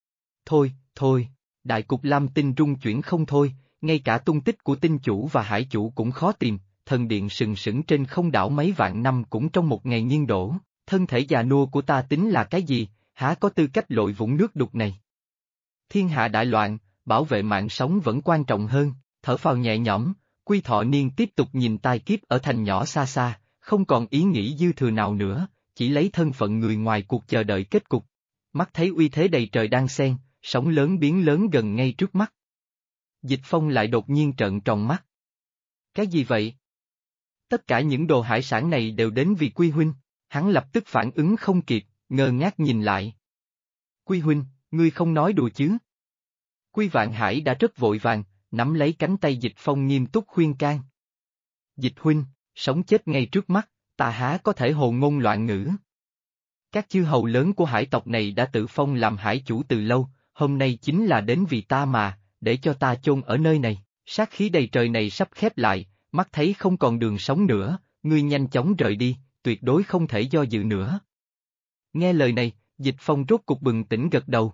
Thôi, đại cục Lam Tinh rung chuyển không thôi, ngay cả tung tích của tinh chủ và hải chủ cũng khó tìm, thần điện sừng sững trên không đảo mấy vạn năm cũng trong một ngày nghiêng đổ, thân thể già nua của ta tính là cái gì, há có tư cách lội vũng nước đục này. Thiên hạ đại loạn, bảo vệ mạng sống vẫn quan trọng hơn, thở phào nhẹ nhõm, Quy Thọ Niên tiếp tục nhìn tai kiếp ở thành nhỏ xa xa, không còn ý nghĩ dư thừa nào nữa, chỉ lấy thân phận người ngoài cuộc chờ đợi kết cục. Mắt thấy uy thế đầy trời đang xen, sóng lớn biến lớn gần ngay trước mắt. Dịch Phong lại đột nhiên trợn tròn mắt. Cái gì vậy? Tất cả những đồ hải sản này đều đến vì Quy huynh, hắn lập tức phản ứng không kịp, ngơ ngác nhìn lại. Quy huynh, ngươi không nói đùa chứ? Quy Vạn Hải đã rất vội vàng, nắm lấy cánh tay Dịch Phong nghiêm túc khuyên can. Dịch huynh, sống chết ngay trước mắt, ta há có thể hồ ngôn loạn ngữ. Các chư hầu lớn của hải tộc này đã tự phong làm hải chủ từ lâu, hôm nay chính là đến vì ta mà, để cho ta chôn ở nơi này, sát khí đầy trời này sắp khép lại, mắt thấy không còn đường sống nữa, ngươi nhanh chóng rời đi, tuyệt đối không thể do dự nữa. Nghe lời này, Dịch Phong rốt cục bừng tỉnh gật đầu.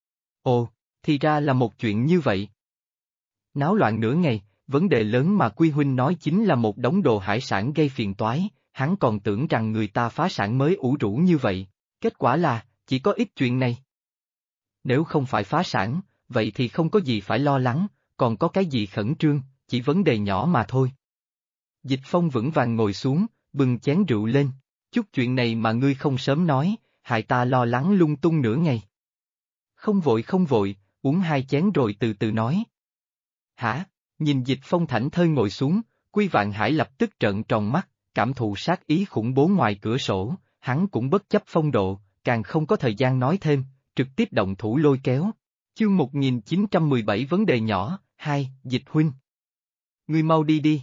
Ồ, thì ra là một chuyện như vậy. Náo loạn nửa ngày, vấn đề lớn mà Quy huynh nói chính là một đống đồ hải sản gây phiền toái, hắn còn tưởng rằng người ta phá sản mới ủ rũ như vậy, kết quả là, chỉ có ít chuyện này. Nếu không phải phá sản, vậy thì không có gì phải lo lắng, còn có cái gì khẩn trương, chỉ vấn đề nhỏ mà thôi. Dịch Phong vững vàng ngồi xuống, bưng chén rượu lên, chút chuyện này mà ngươi không sớm nói, hại ta lo lắng lung tung nửa ngày. Không vội, uống hai chén rồi từ từ nói. Hả? Nhìn Dịch Phong thảnh thơi ngồi xuống, Quy Vạn Hải lập tức trợn tròn mắt, cảm thụ sát ý khủng bố ngoài cửa sổ, hắn cũng bất chấp phong độ, càng không có thời gian nói thêm, trực tiếp động thủ lôi kéo. Chương 1917 vấn đề nhỏ, 2, Dịch huynh. Ngươi mau đi đi.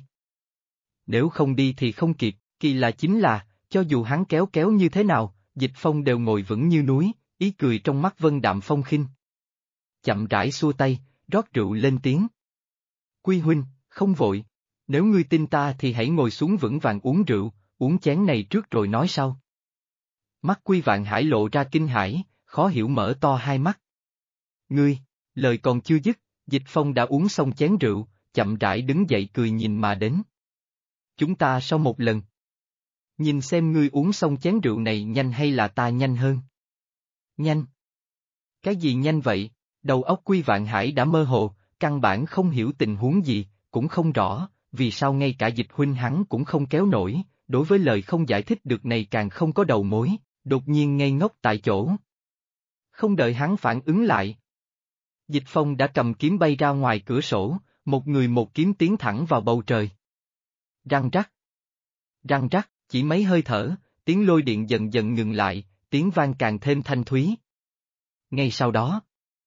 Nếu không đi thì không kịp, kỳ lạ chính là, cho dù hắn kéo kéo như thế nào, Dịch Phong đều ngồi vững như núi, ý cười trong mắt vân đạm phong khinh. Chậm rãi xua tay, rót rượu lên tiếng. Quy huynh, không vội. Nếu ngươi tin ta thì hãy ngồi xuống vững vàng uống rượu, uống chén này trước rồi nói sau. Mắt Quy Vạn Hải lộ ra kinh hãi, khó hiểu mở to hai mắt. Ngươi, lời còn chưa dứt, Dịch Phong đã uống xong chén rượu, chậm rãi đứng dậy cười nhìn mà đến. Chúng ta sau một lần. Nhìn xem ngươi uống xong chén rượu này nhanh hay là ta nhanh hơn. Nhanh. Cái gì nhanh vậy? Đầu óc Quy Vạn Hải đã mơ hồ, căn bản không hiểu tình huống gì, cũng không rõ, vì sao ngay cả Dịch huynh hắn cũng không kéo nổi, đối với lời không giải thích được này càng không có đầu mối, đột nhiên ngây ngốc tại chỗ. Không đợi hắn phản ứng lại. Dịch Phong đã cầm kiếm bay ra ngoài cửa sổ, một người một kiếm tiến thẳng vào bầu trời. Răng rắc. Răng rắc, chỉ mấy hơi thở, tiếng lôi điện dần dần ngừng lại, tiếng vang càng thêm thanh thúy. Ngay sau đó,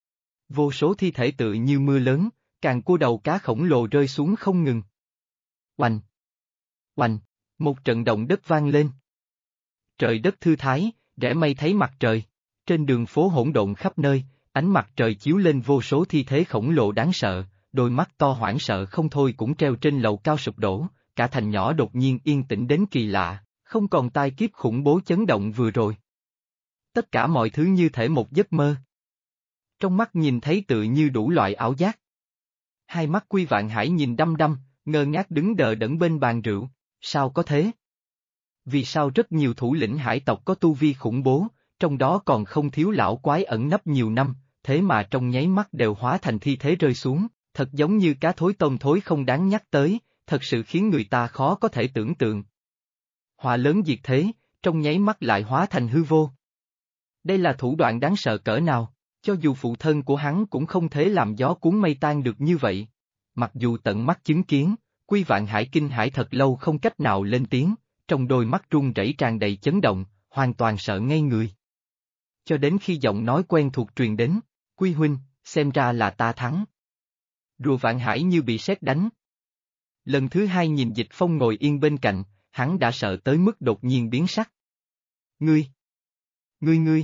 vô số thi thể tự như mưa lớn, càng cua đầu cá khổng lồ rơi xuống không ngừng. Oanh! Oanh, một trận động đất vang lên. Trời đất thư thái, rẽ mây thấy mặt trời. Trên đường phố hỗn độn khắp nơi, ánh mặt trời chiếu lên vô số thi thể khổng lồ đáng sợ, đôi mắt to hoảng sợ không thôi cũng treo trên lầu cao sụp đổ, cả thành nhỏ đột nhiên yên tĩnh đến kỳ lạ, không còn tai kiếp khủng bố chấn động vừa rồi. Tất cả mọi thứ như thể một giấc mơ. Trong mắt nhìn thấy tự như đủ loại ảo giác. Hai mắt Quy Vạn Hải nhìn đăm đăm, ngơ ngác đứng đờ đẫn bên bàn rượu, sao có thế? Vì sao rất nhiều thủ lĩnh hải tộc có tu vi khủng bố, trong đó còn không thiếu lão quái ẩn nấp nhiều năm, thế mà trong nháy mắt đều hóa thành thi thể rơi xuống, thật giống như cá thối tôm thối không đáng nhắc tới, thật sự khiến người ta khó có thể tưởng tượng. Họa lớn diệt thế, trong nháy mắt lại hóa thành hư vô. Đây là thủ đoạn đáng sợ cỡ nào, cho dù phụ thân của hắn cũng không thể làm gió cuốn mây tan được như vậy. Mặc dù tận mắt chứng kiến, Quy Vạn Hải kinh hãi thật lâu không cách nào lên tiếng, trong đôi mắt run rẩy tràn đầy chấn động, hoàn toàn sợ ngây người. Cho đến khi giọng nói quen thuộc truyền đến, Quy huynh, xem ra là ta thắng. Rùa Vạn Hải như bị sét đánh. Lần thứ hai nhìn Dịch Phong ngồi yên bên cạnh, hắn đã sợ tới mức đột nhiên biến sắc. Ngươi! Ngươi!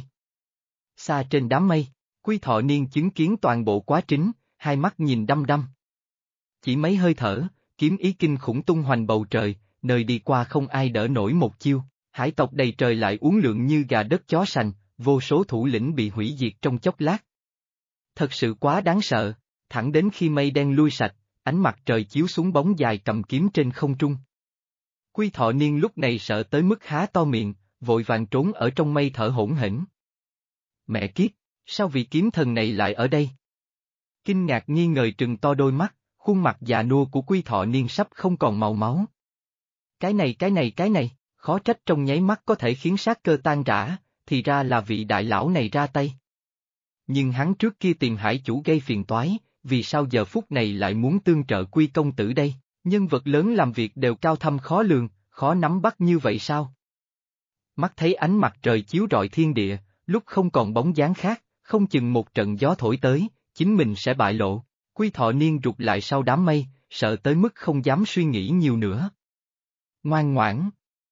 Xa trên đám mây, Quy Thọ Niên chứng kiến toàn bộ quá trình, hai mắt nhìn đăm đăm. Chỉ mấy hơi thở, kiếm ý kinh khủng tung hoành bầu trời, nơi đi qua không ai đỡ nổi một chiêu, hải tộc đầy trời lại uốn lượn như gà đất chó sành, vô số thủ lĩnh bị hủy diệt trong chốc lát. Thật sự quá đáng sợ, thẳng đến khi mây đen lui sạch, ánh mặt trời chiếu xuống bóng dài cầm kiếm trên không trung. Quy Thọ Niên lúc này sợ tới mức há to miệng, vội vàng trốn ở trong mây thở hổn hển. Mẹ kiếp, sao vị kiếm thần này lại ở đây? Kinh ngạc nghi ngờ trừng to đôi mắt, khuôn mặt già nua của Quy Thọ Niên sắp không còn màu máu. Cái này, khó trách trong nháy mắt có thể khiến sát cơ tan rã, thì ra là vị đại lão này ra tay. Nhưng hắn trước kia tìm hải chủ gây phiền toái, vì sao giờ phút này lại muốn tương trợ Quy công tử đây, nhân vật lớn làm việc đều cao thâm khó lường, khó nắm bắt như vậy sao? Mắt thấy ánh mặt trời chiếu rọi thiên địa, lúc không còn bóng dáng khác, không chừng một trận gió thổi tới, chính mình sẽ bại lộ. Quy Thọ Niên rụt lại sau đám mây, sợ tới mức không dám suy nghĩ nhiều nữa. Ngoan ngoãn.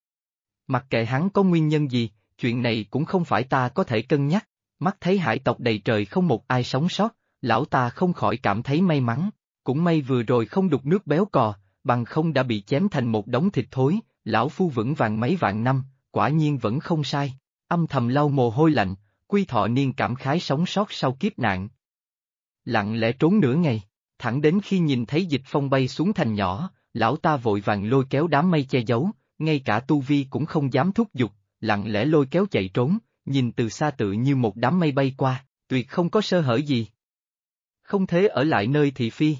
Mặc kệ hắn có nguyên nhân gì, chuyện này cũng không phải ta có thể cân nhắc, mắt thấy hải tộc đầy trời không một ai sống sót, lão ta không khỏi cảm thấy may mắn, cũng may vừa rồi không đục nước béo cò, bằng không đã bị chém thành một đống thịt thối, lão phu vững vàng mấy vạn năm, quả nhiên vẫn không sai, âm thầm lau mồ hôi lạnh, Quy Thọ Niên cảm khái sống sót sau kiếp nạn. Lặng lẽ trốn nửa ngày, thẳng đến khi nhìn thấy Dịch Phong bay xuống thành nhỏ, lão ta vội vàng lôi kéo đám mây che giấu, ngay cả tu vi cũng không dám thúc giục, lặng lẽ lôi kéo chạy trốn, nhìn từ xa tự như một đám mây bay qua, tuyệt không có sơ hở gì. Không thể ở lại nơi thị phi.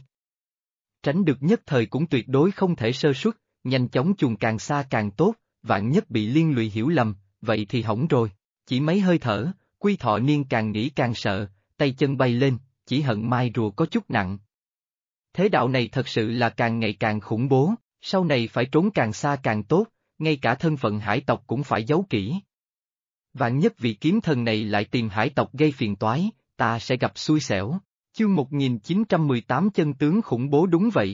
Tránh được nhất thời cũng tuyệt đối không thể sơ suất, nhanh chóng chuồn càng xa càng tốt, vạn nhất bị liên lụy hiểu lầm, vậy thì hỏng rồi. Chỉ mấy hơi thở, Quy Thọ Niên càng nghĩ càng sợ, tay chân bay lên, chỉ hận mai rùa có chút nặng. Thế đạo này thật sự là càng ngày càng khủng bố, sau này phải trốn càng xa càng tốt, ngay cả thân phận hải tộc cũng phải giấu kỹ. Vạn nhất vị kiếm thần này lại tìm hải tộc gây phiền toái, ta sẽ gặp xui xẻo. Chương 1918 chân tướng khủng bố đúng vậy.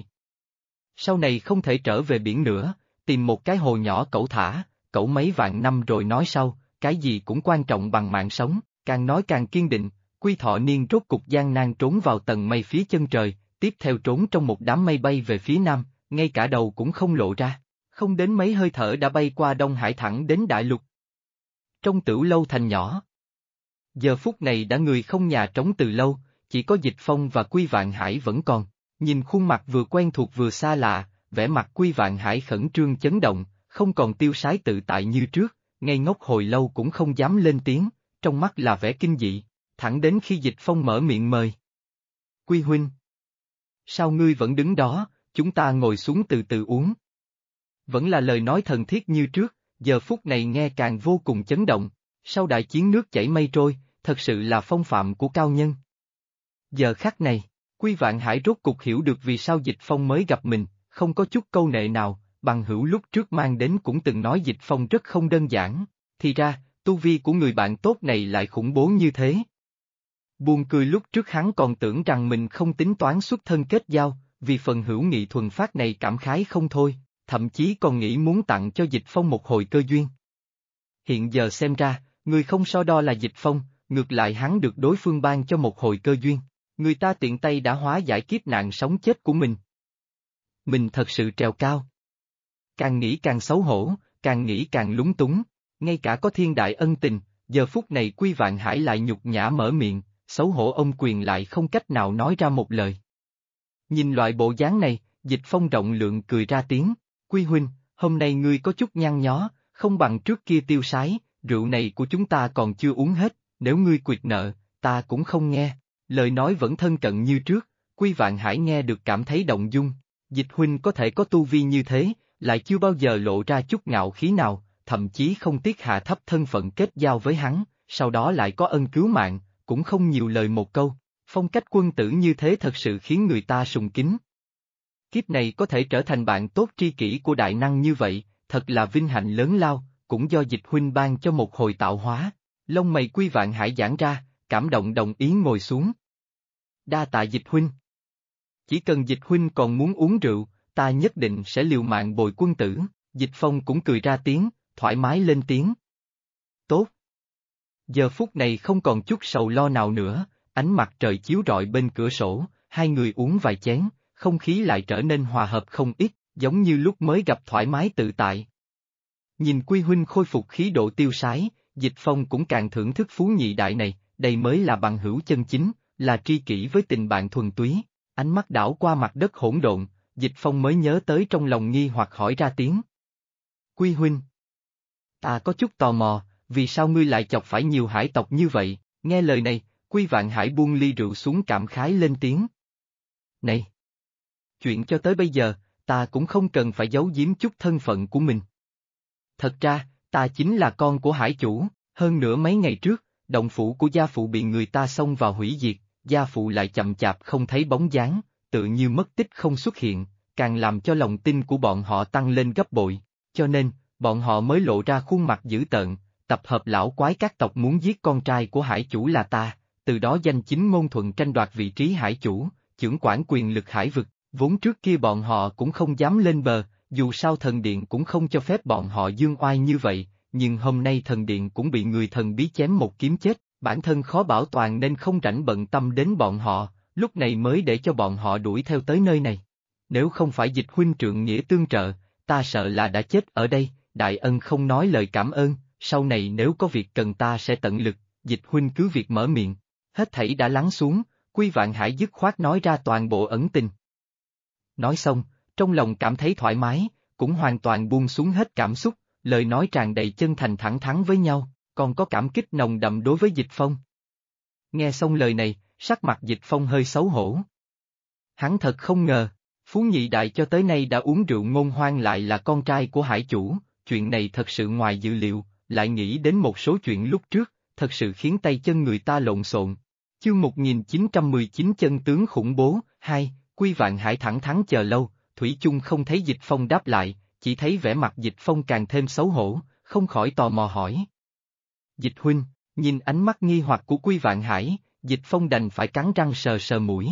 Sau này không thể trở về biển nữa, tìm một cái hồ nhỏ cẩu thả, cẩu mấy vạn năm rồi nói sau, cái gì cũng quan trọng bằng mạng sống, càng nói càng kiên định, Quy Thọ Niên rốt cục gian nan trốn vào tầng mây phía chân trời, tiếp theo trốn trong một đám mây bay về phía nam, ngay cả đầu cũng không lộ ra, không đến mấy hơi thở đã bay qua Đông Hải thẳng đến Đại Lục. Trong Tửu Lâu thành nhỏ. Giờ phút này đã người không nhà trống từ lâu, chỉ có Dịch Phong và Quy Vạn Hải vẫn còn, nhìn khuôn mặt vừa quen thuộc vừa xa lạ, vẻ mặt Quy Vạn Hải khẩn trương chấn động, không còn tiêu sái tự tại như trước, ngây ngốc hồi lâu cũng không dám lên tiếng, trong mắt là vẻ kinh dị, thẳng đến khi Dịch Phong mở miệng mời. Quy huynh. Sao ngươi vẫn đứng đó, chúng ta ngồi xuống từ từ uống. Vẫn là lời nói thần thiết như trước, giờ phút này nghe càng vô cùng chấn động, sau đại chiến nước chảy mây trôi, thật sự là phong phạm của cao nhân. Giờ khắc này, Quy Vạn Hải rốt cục hiểu được vì sao Dịch Phong mới gặp mình, không có chút câu nệ nào, bằng hữu lúc trước mang đến cũng từng nói Dịch Phong rất không đơn giản, thì ra, tu vi của người bạn tốt này lại khủng bố như thế. Buồn cười lúc trước hắn còn tưởng rằng mình không tính toán xuất thân kết giao, vì phần hữu nghị thuần phát này cảm khái không thôi, thậm chí còn nghĩ muốn tặng cho Dịch Phong một hồi cơ duyên. Hiện giờ xem ra, người không so đo là Dịch Phong, ngược lại hắn được đối phương ban cho một hồi cơ duyên, người ta tiện tay đã hóa giải kiếp nạn sống chết của mình. Mình thật sự trèo cao. Càng nghĩ càng xấu hổ, càng nghĩ càng lúng túng, ngay cả có thiên đại ân tình, giờ phút này Quy Vạn Hải lại nhục nhã mở miệng, xấu hổ ông Quyền lại không cách nào nói ra một lời. Nhìn loại bộ dáng này, Dịch Phong rộng lượng cười ra tiếng, Quy huynh, hôm nay ngươi có chút nhăn nhó, không bằng trước kia tiêu sái, rượu này của chúng ta còn chưa uống hết, nếu ngươi quyệt nợ, ta cũng không nghe. Lời nói vẫn thân cận như trước, Quy Vạn Hải nghe được cảm thấy động dung, Dịch huynh có thể có tu vi như thế, lại chưa bao giờ lộ ra chút ngạo khí nào, thậm chí không tiếc hạ thấp thân phận kết giao với hắn, sau đó lại có ân cứu mạng, cũng không nhiều lời một câu, phong cách quân tử như thế thật sự khiến người ta sùng kính. Kiếp này có thể trở thành bạn tốt tri kỷ của đại năng như vậy, thật là vinh hạnh lớn lao, cũng do Dịch huynh ban cho một hồi tạo hóa. Lông mày Quy Vạn Hải giãn ra, cảm động đồng ý ngồi xuống. Đa tạ Dịch huynh. Chỉ cần Dịch huynh còn muốn uống rượu, ta nhất định sẽ liều mạng bồi quân tử. Dịch Phong cũng cười ra tiếng, thoải mái lên tiếng. Tốt. Giờ phút này không còn chút sầu lo nào nữa, ánh mặt trời chiếu rọi bên cửa sổ, hai người uống vài chén, không khí lại trở nên hòa hợp không ít, giống như lúc mới gặp thoải mái tự tại. Nhìn Quy huynh khôi phục khí độ tiêu sái, Dịch Phong cũng càng thưởng thức phú nhị đại này, đây mới là bằng hữu chân chính, là tri kỷ với tình bạn thuần túy. Ánh mắt đảo qua mặt đất hỗn độn, Dịch Phong mới nhớ tới trong lòng nghi hoặc hỏi ra tiếng. Quy huynh. Ta có chút tò mò, vì sao ngươi lại chọc phải nhiều hải tộc như vậy? Nghe lời này, Quy Vạn Hải buông ly rượu xuống cảm khái lên tiếng. Này! Chuyện cho tới bây giờ, ta cũng không cần phải giấu giếm chút thân phận của mình. Thật ra, ta chính là con của hải chủ, hơn nữa mấy ngày trước, động phủ của gia phụ bị người ta xông vào hủy diệt, gia phụ lại chậm chạp không thấy bóng dáng, tự như mất tích không xuất hiện, càng làm cho lòng tin của bọn họ tăng lên gấp bội, cho nên, bọn họ mới lộ ra khuôn mặt dữ tợn, tập hợp lão quái các tộc muốn giết con trai của hải chủ là ta, từ đó danh chính ngôn thuận tranh đoạt vị trí hải chủ, chưởng quản quyền lực hải vực, vốn trước kia bọn họ cũng không dám lên bờ, dù sao thần điện cũng không cho phép bọn họ dương oai như vậy, nhưng hôm nay thần điện cũng bị người thần bí chém một kiếm chết, bản thân khó bảo toàn nên không rảnh bận tâm đến bọn họ, lúc này mới để cho bọn họ đuổi theo tới nơi này. Nếu không phải Dịch huynh trượng nghĩa tương trợ, ta sợ là đã chết ở đây, đại ân không nói lời cảm ơn, sau này nếu có việc cần ta sẽ tận lực, Dịch huynh cứ việc mở miệng. Hết thảy đã lắng xuống, Quy Vạn Hải dứt khoát nói ra toàn bộ ẩn tình. Nói xong, trong lòng cảm thấy thoải mái, cũng hoàn toàn buông xuống hết cảm xúc, lời nói tràn đầy chân thành thẳng thắn với nhau, còn có cảm kích nồng đậm đối với Dịch Phong. Nghe xong lời này, sắc mặt Dịch Phong hơi xấu hổ. Hắn thật không ngờ, Phú Nhị Đại cho tới nay đã uống rượu Ngôn Hoang lại là con trai của hải chủ, chuyện này thật sự ngoài dự liệu, lại nghĩ đến một số chuyện lúc trước, thật sự khiến tay chân người ta lộn xộn. Chương 1919 chân tướng khủng bố, 2, Quy Vạn Hải thẳng thắn chờ lâu, thủy chung không thấy Dịch Phong đáp lại, chỉ thấy vẻ mặt Dịch Phong càng thêm xấu hổ, không khỏi tò mò hỏi. Dịch huynh, nhìn ánh mắt nghi hoặc của Quy Vạn Hải, Dịch Phong đành phải cắn răng sờ sờ mũi.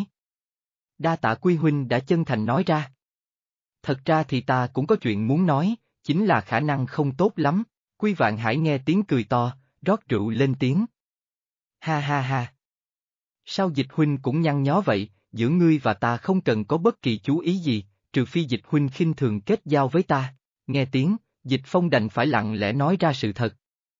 Đa tạ Quy huynh đã chân thành nói ra. Thật ra thì ta cũng có chuyện muốn nói, chính là khả năng không tốt lắm. Quy Vạn Hải nghe tiếng cười to, rót rượu lên tiếng. Ha ha ha. Sao Dịch huynh cũng nhăn nhó vậy, giữa ngươi và ta không cần có bất kỳ chú ý gì, trừ phi Dịch huynh khinh thường kết giao với ta. Nghe tiếng, Dịch Phong đành phải lặng lẽ nói ra sự thật.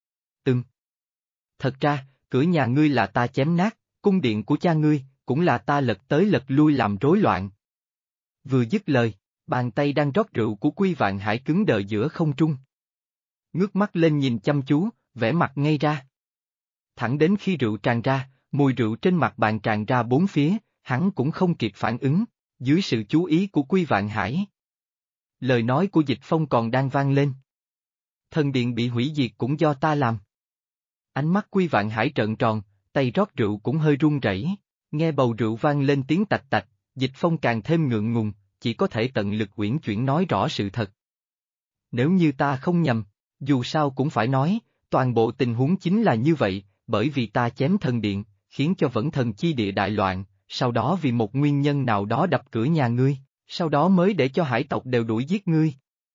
Thật ra, cửa nhà ngươi là ta chém nát, cung điện của cha ngươi, cũng là ta lật tới lật lui làm rối loạn. Vừa dứt lời, bàn tay đang rót rượu của Quy Vạn Hải cứng đờ giữa không trung. Ngước mắt lên nhìn chăm chú, vẻ mặt ngây ra. Thẳng đến khi rượu tràn ra, mùi rượu trên mặt bàn tràn ra bốn phía, hắn cũng không kịp phản ứng, dưới sự chú ý của Quy Vạn Hải. Lời nói của Dịch Phong còn đang vang lên. Thần điện bị hủy diệt cũng do ta làm. Ánh mắt Quy Vạn Hải trợn tròn, tay rót rượu cũng hơi run rẩy. Nghe bầu rượu vang lên tiếng tạch tạch, Dịch Phong càng thêm ngượng ngùng, chỉ có thể tận lực uyển chuyển nói rõ sự thật. Nếu như ta không nhầm, dù sao cũng phải nói, toàn bộ tình huống chính là như vậy, bởi vì ta chém thần điện, khiến cho vẫn thần chi địa đại loạn, sau đó vì một nguyên nhân nào đó đập cửa nhà ngươi, sau đó mới để cho hải tộc đều đuổi giết ngươi.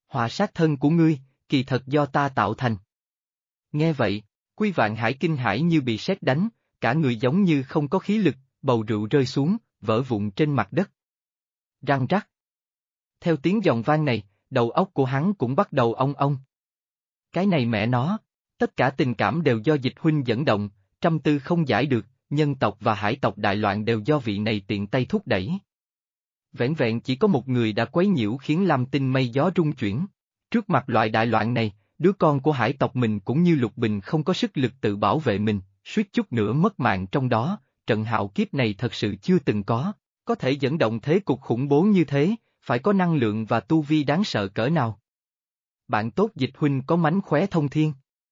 Họa sát thân của ngươi, kỳ thật do ta tạo thành. Nghe vậy, Quy Vạn Hải kinh hãi như bị sét đánh, cả người giống như không có khí lực, bầu rượu rơi xuống, vỡ vụn trên mặt đất. Răng rắc. Theo tiếng giòn vang này, đầu óc của hắn cũng bắt đầu ong ong. Cái này mẹ nó, tất cả tình cảm đều do Dịch huynh dẫn động, trăm tư không giải được, nhân tộc và hải tộc đại loạn đều do vị này tiện tay thúc đẩy. Vẻn vẹn chỉ có một người đã quấy nhiễu khiến Lam Tinh mây gió rung chuyển. Trước mặt loại đại loạn này, đứa con của hải tộc mình cũng như Lục Bình không có sức lực tự bảo vệ mình, suýt chút nữa mất mạng trong đó, trận hạo kiếp này thật sự chưa từng có thể dẫn động thế cục khủng bố như thế, phải có năng lượng và tu vi đáng sợ cỡ nào. Bạn tốt Dịch huynh có mánh khóe thông thiên.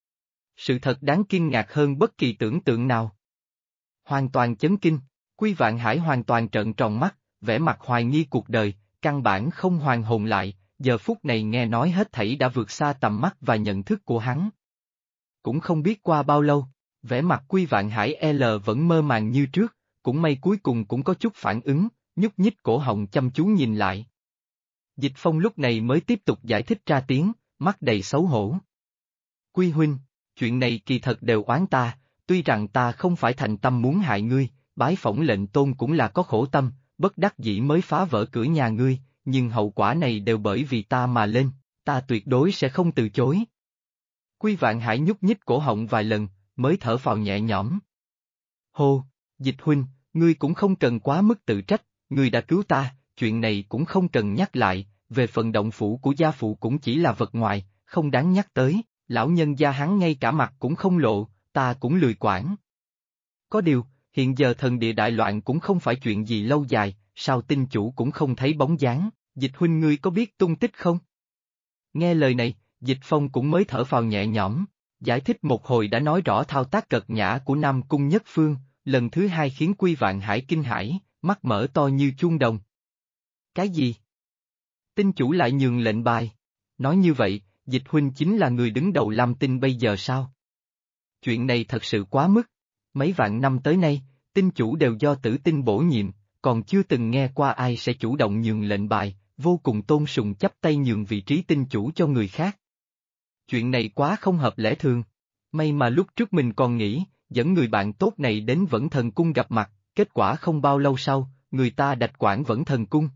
Sự thật đáng kinh ngạc hơn bất kỳ tưởng tượng nào. Hoàn toàn chấn kinh, Quy Vạn Hải hoàn toàn trợn tròn mắt, vẻ mặt hoài nghi cuộc đời, căn bản không hoàn hồn lại, giờ phút này nghe nói hết thảy đã vượt xa tầm mắt và nhận thức của hắn. Cũng không biết qua bao lâu, vẻ mặt Quy Vạn Hải vẫn mơ màng như trước, cũng may cuối cùng cũng có chút phản ứng, nhúc nhích cổ họng chăm chú nhìn lại. Dịch Phong lúc này mới tiếp tục giải thích ra tiếng, mắt đầy xấu hổ. Quy huynh, chuyện này kỳ thật đều oán ta, tuy rằng ta không phải thành tâm muốn hại ngươi, bái phỏng lệnh tôn cũng là có khổ tâm, bất đắc dĩ mới phá vỡ cửa nhà ngươi, nhưng hậu quả này đều bởi vì ta mà lên, ta tuyệt đối sẽ không từ chối. Quy Vạn Hải nhúc nhích cổ họng vài lần, mới thở phào nhẹ nhõm. Hô, Dịch huynh, ngươi cũng không cần quá mức tự trách, ngươi đã cứu ta, chuyện này cũng không cần nhắc lại, về phần động phủ của gia phụ cũng chỉ là vật ngoài, không đáng nhắc tới, lão nhân gia hắn ngay cả mặt cũng không lộ, ta cũng lười quản. Có điều, hiện giờ thần địa đại loạn cũng không phải chuyện gì lâu dài, sao tinh chủ cũng không thấy bóng dáng, Dịch huynh ngươi có biết tung tích không? Nghe lời này, Dịch Phong cũng mới thở phào nhẹ nhõm, giải thích một hồi đã nói rõ thao tác cật nhã của Nam Cung Nhất Phương, lần thứ hai khiến Quy Vạn Hải kinh hãi, mắt mở to như chuông đồng. Cái gì? Tinh chủ lại nhường lệnh bài. Nói như vậy, Dịch huynh chính là người đứng đầu Lam Tinh bây giờ sao? Chuyện này thật sự quá mức. Mấy vạn năm tới nay, tinh chủ đều do Tử Tinh bổ nhiệm, còn chưa từng nghe qua ai sẽ chủ động nhường lệnh bài, vô cùng tôn sùng chắp tay nhường vị trí tinh chủ cho người khác. Chuyện này quá không hợp lẽ thường. May mà lúc trước mình còn nghĩ, dẫn người bạn tốt này đến Vẫn Thần Cung gặp mặt, kết quả không bao lâu sau, người ta đạch quản Vẫn Thần Cung.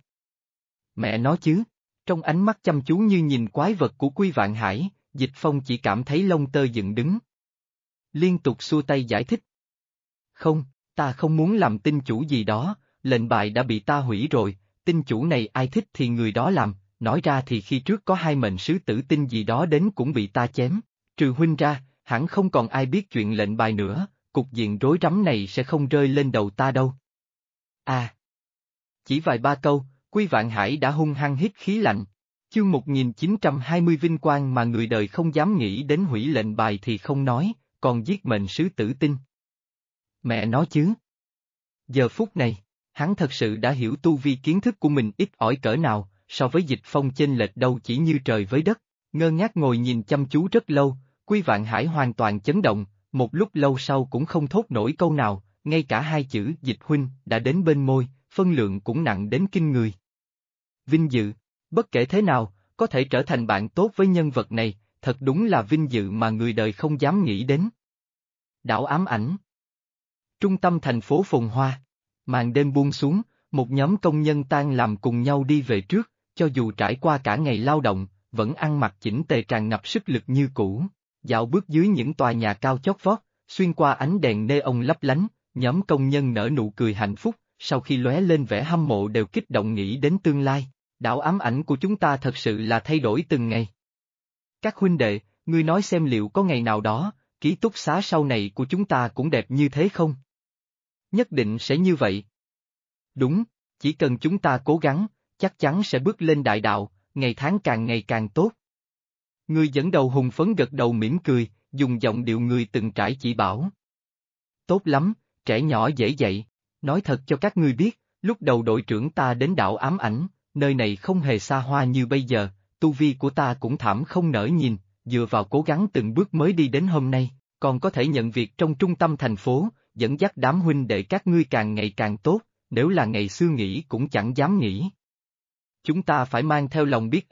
Mẹ nó chứ, trong ánh mắt chăm chú như nhìn quái vật của Quy Vạn Hải, Dịch Phong chỉ cảm thấy lông tơ dựng đứng. Liên tục xua tay giải thích. Không, ta không muốn làm tinh chủ gì đó, lệnh bài đã bị ta hủy rồi, tinh chủ này ai thích thì người đó làm, nói ra thì khi trước có hai mệnh sứ tử tinh gì đó đến cũng bị ta chém, trừ huynh ra, hẳn không còn ai biết chuyện lệnh bài nữa, cục diện rối rắm này sẽ không rơi lên đầu ta đâu. À! Chỉ vài ba câu, Quy Vạn Hải đã hung hăng hít khí lạnh. Chương 1920 vinh quang mà người đời không dám nghĩ đến hủy lệnh bài thì không nói, còn giết mệnh sứ tử tinh. Mẹ nói chứ. Giờ phút này, hắn thật sự đã hiểu tu vi kiến thức của mình ít ỏi cỡ nào, so với Dịch Phong chênh lệch đâu chỉ như trời với đất, ngơ ngác ngồi nhìn chăm chú rất lâu, Quy Vạn Hải hoàn toàn chấn động, một lúc lâu sau cũng không thốt nổi câu nào, ngay cả hai chữ Dịch huynh đã đến bên môi, phân lượng cũng nặng đến kinh người. Vinh dự, bất kể thế nào, có thể trở thành bạn tốt với nhân vật này, thật đúng là vinh dự mà người đời không dám nghĩ đến. Đảo ám ảnh. Trung tâm thành phố phồn hoa. Màn đêm buông xuống, một nhóm công nhân tan làm cùng nhau đi về trước, cho dù trải qua cả ngày lao động, vẫn ăn mặc chỉnh tề tràn ngập sức lực như cũ. Dạo bước dưới những tòa nhà cao chót vót, xuyên qua ánh đèn neon lấp lánh, nhóm công nhân nở nụ cười hạnh phúc, sau khi lóe lên vẻ hâm mộ đều kích động nghĩ đến tương lai. Đảo ám ảnh của chúng ta thật sự là thay đổi từng ngày. Các huynh đệ, ngươi nói xem liệu có ngày nào đó, ký túc xá sau này của chúng ta cũng đẹp như thế không? Nhất định sẽ như vậy. Đúng, chỉ cần chúng ta cố gắng, chắc chắn sẽ bước lên đại đạo, ngày tháng càng ngày càng tốt. Người dẫn đầu hùng phấn gật đầu mỉm cười, dùng giọng điệu người từng trải chỉ bảo. Tốt lắm, trẻ nhỏ dễ dạy, nói thật cho các ngươi biết, lúc đầu đội trưởng ta đến đảo ám ảnh, nơi này không hề xa hoa như bây giờ, tu vi của ta cũng thảm không nỡ nhìn, dựa vào cố gắng từng bước mới đi đến hôm nay, còn có thể nhận việc trong trung tâm thành phố, dẫn dắt đám huynh đệ các ngươi càng ngày càng tốt, nếu là ngày xưa nghĩ cũng chẳng dám nghĩ. Chúng ta phải mang theo lòng biết ơn,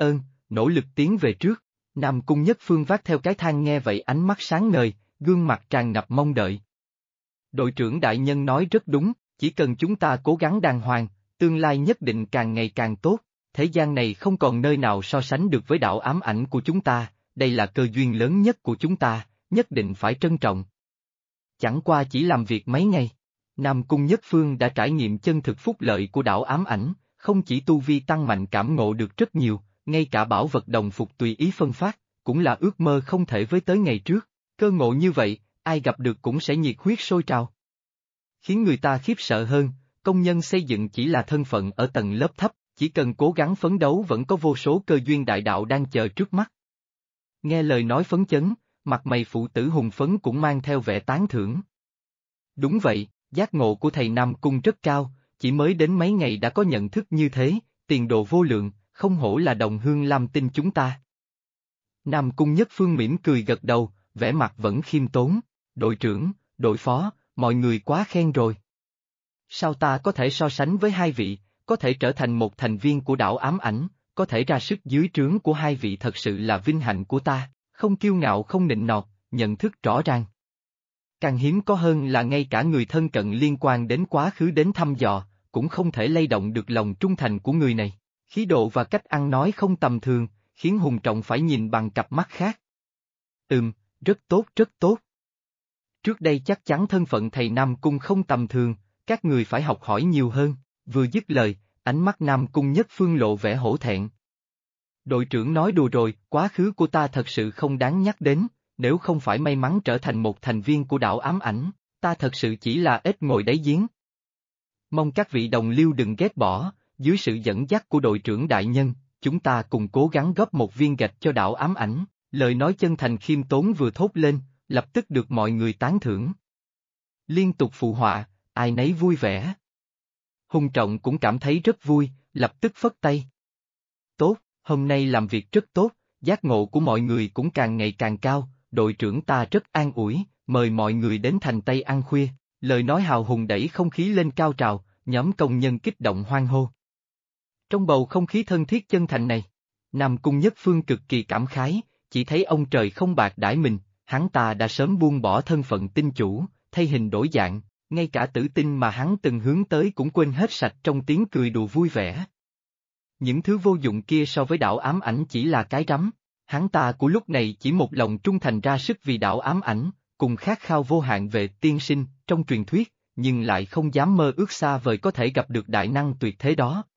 nỗ lực tiến về trước. Nam Cung Nhất Phương vác theo cái thang nghe vậy ánh mắt sáng ngời, gương mặt tràn ngập mong đợi. Đội trưởng đại nhân nói rất đúng, chỉ cần chúng ta cố gắng đàng hoàng, tương lai nhất định càng ngày càng tốt, thế gian này không còn nơi nào so sánh được với đạo ám ảnh của chúng ta, đây là cơ duyên lớn nhất của chúng ta, nhất định phải trân trọng. Chẳng qua chỉ làm việc mấy ngày, Nam Cung Nhất Phương đã trải nghiệm chân thực phúc lợi của đạo ám ảnh, không chỉ tu vi tăng mạnh cảm ngộ được rất nhiều, ngay cả bảo vật đồng phục tùy ý phân phát, cũng là ước mơ không thể với tới ngày trước, cơ ngộ như vậy, ai gặp được cũng sẽ nhiệt huyết sôi trào. Khiến người ta khiếp sợ hơn, công nhân xây dựng chỉ là thân phận ở tầng lớp thấp, chỉ cần cố gắng phấn đấu vẫn có vô số cơ duyên đại đạo đang chờ trước mắt. Nghe lời nói phấn chấn, mặt mày phụ tử hùng phấn cũng mang theo vẻ tán thưởng. Đúng vậy, giác ngộ của thầy Nam Cung rất cao, chỉ mới đến mấy ngày đã có nhận thức như thế, tiền đồ vô lượng, không hổ là đồng hương lam tinh chúng ta. Nam Cung Nhất Phương mỉm cười gật đầu, vẻ mặt vẫn khiêm tốn, đội trưởng, đội phó, mọi người quá khen rồi. Sao ta có thể so sánh với hai vị, có thể trở thành một thành viên của đảo ám ảnh, có thể ra sức dưới trướng của hai vị thật sự là vinh hạnh của ta, không kiêu ngạo không nịnh nọt, nhận thức rõ ràng. Càng hiếm có hơn là ngay cả người thân cận liên quan đến quá khứ đến thăm dò, cũng không thể lay động được lòng trung thành của người này, khí độ và cách ăn nói không tầm thường, khiến Hùng Trọng phải nhìn bằng cặp mắt khác. Rất tốt rất tốt. Trước đây chắc chắn thân phận thầy Nam Cung không tầm thường, các người phải học hỏi nhiều hơn, vừa dứt lời, ánh mắt Nam Cung Nhất Phương lộ vẻ hổ thẹn. Đội trưởng nói đùa rồi, quá khứ của ta thật sự không đáng nhắc đến, nếu không phải may mắn trở thành một thành viên của đảo ám ảnh, ta thật sự chỉ là ếch ngồi đáy giếng. Mong các vị đồng liêu đừng ghét bỏ, dưới sự dẫn dắt của đội trưởng đại nhân, chúng ta cùng cố gắng góp một viên gạch cho đảo ám ảnh, lời nói chân thành khiêm tốn vừa thốt lên, lập tức được mọi người tán thưởng. Liên tục phụ họa, ai nấy vui vẻ. Hùng Trọng cũng cảm thấy rất vui, lập tức phất tay. Tốt, hôm nay làm việc rất tốt, giác ngộ của mọi người cũng càng ngày càng cao, đội trưởng ta rất an ủi, mời mọi người đến thành Tây ăn khuya, lời nói hào hùng đẩy không khí lên cao trào, nhóm công nhân kích động hoan hô. Trong bầu không khí thân thiết chân thành này, Nam Cung Nhất Phương cực kỳ cảm khái, chỉ thấy ông trời không bạc đãi mình, hắn ta đã sớm buông bỏ thân phận tinh chủ, thay hình đổi dạng, ngay cả tử tinh mà hắn từng hướng tới cũng quên hết sạch trong tiếng cười đùa vui vẻ. Những thứ vô dụng kia so với đảo ám ảnh chỉ là cái rắm, hắn ta của lúc này chỉ một lòng trung thành ra sức vì đảo ám ảnh, cùng khát khao vô hạn về tiên sinh, trong truyền thuyết, nhưng lại không dám mơ ước xa vời có thể gặp được đại năng tuyệt thế đó.